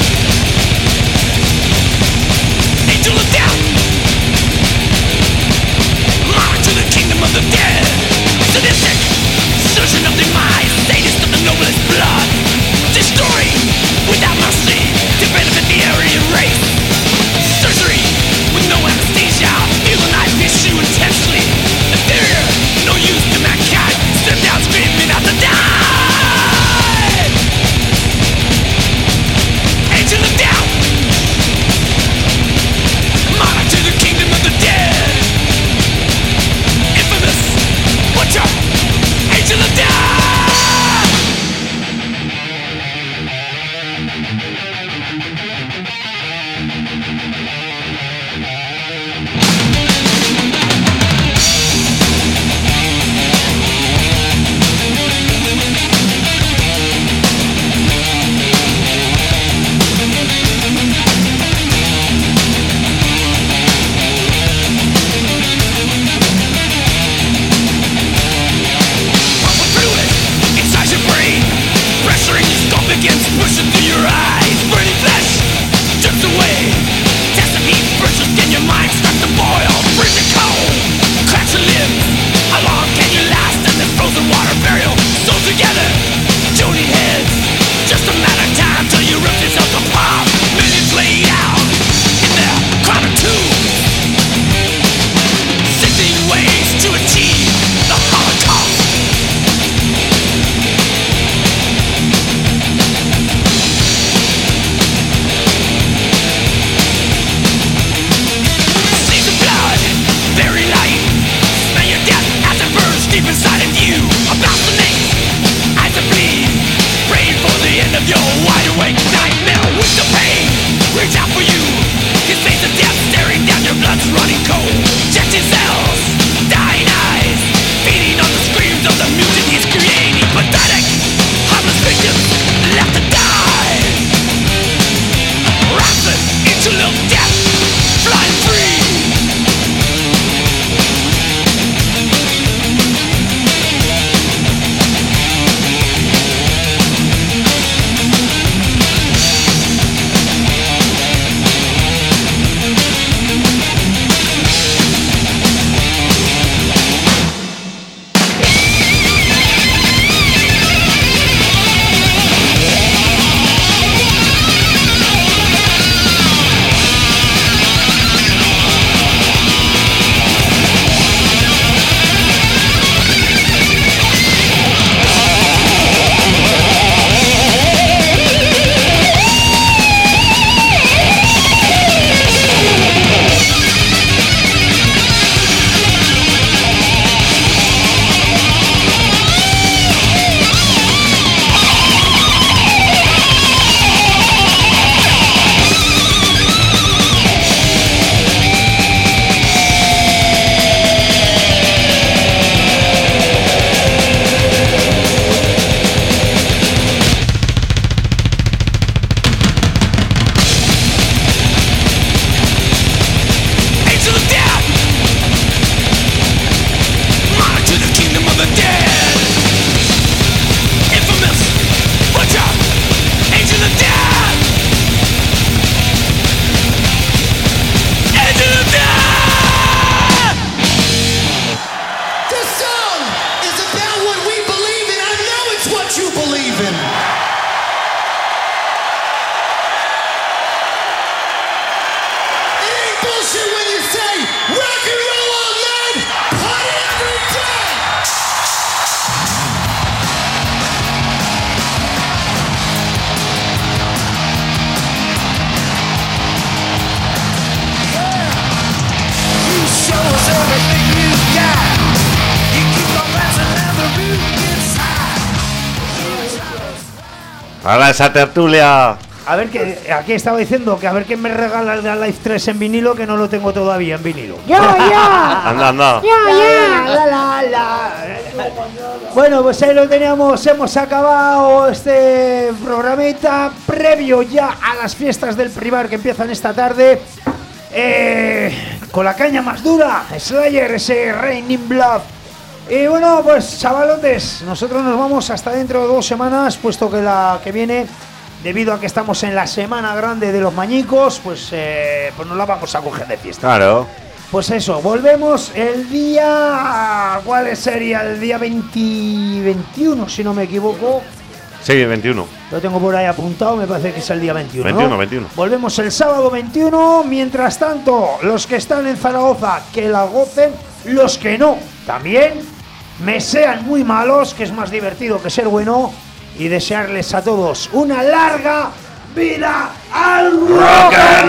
¡Hala esa tertulia! A ver, que aquí estaba diciendo que a ver quién me regala el Life tres en vinilo, que no lo tengo todavía en vinilo. ¡Yo, yo! Anda, anda. ¡Yo, yo! La, la, la. Bueno, pues ahí lo teníamos, hemos acabado este programita previo ya a las fiestas del Primar que empiezan esta tarde. Eh, con la caña más dura, Slayer, ese Raining Blood. Y bueno, pues chavalotes, nosotros nos vamos hasta dentro de dos semanas, puesto que la que viene, debido a que estamos en la semana grande de los mañicos, pues, eh, pues nos la vamos a coger de fiesta. Claro. Pues eso, volvemos el día... ¿Cuál sería? El día veinte, veintiuno, si no me equivoco. Sí, veintiuno. Lo tengo por ahí apuntado, me parece que es el día veintiuno. veintiuno, ¿no? veintiuno. Volvemos el sábado veintiuno. Mientras tanto, los que están en Zaragoza, que la gocen. Los que no, también me sean muy malos, que es más divertido que ser bueno. Y desearles a todos una larga vida al rock and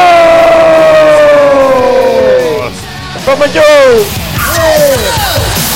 roll. ¡Vamos yo!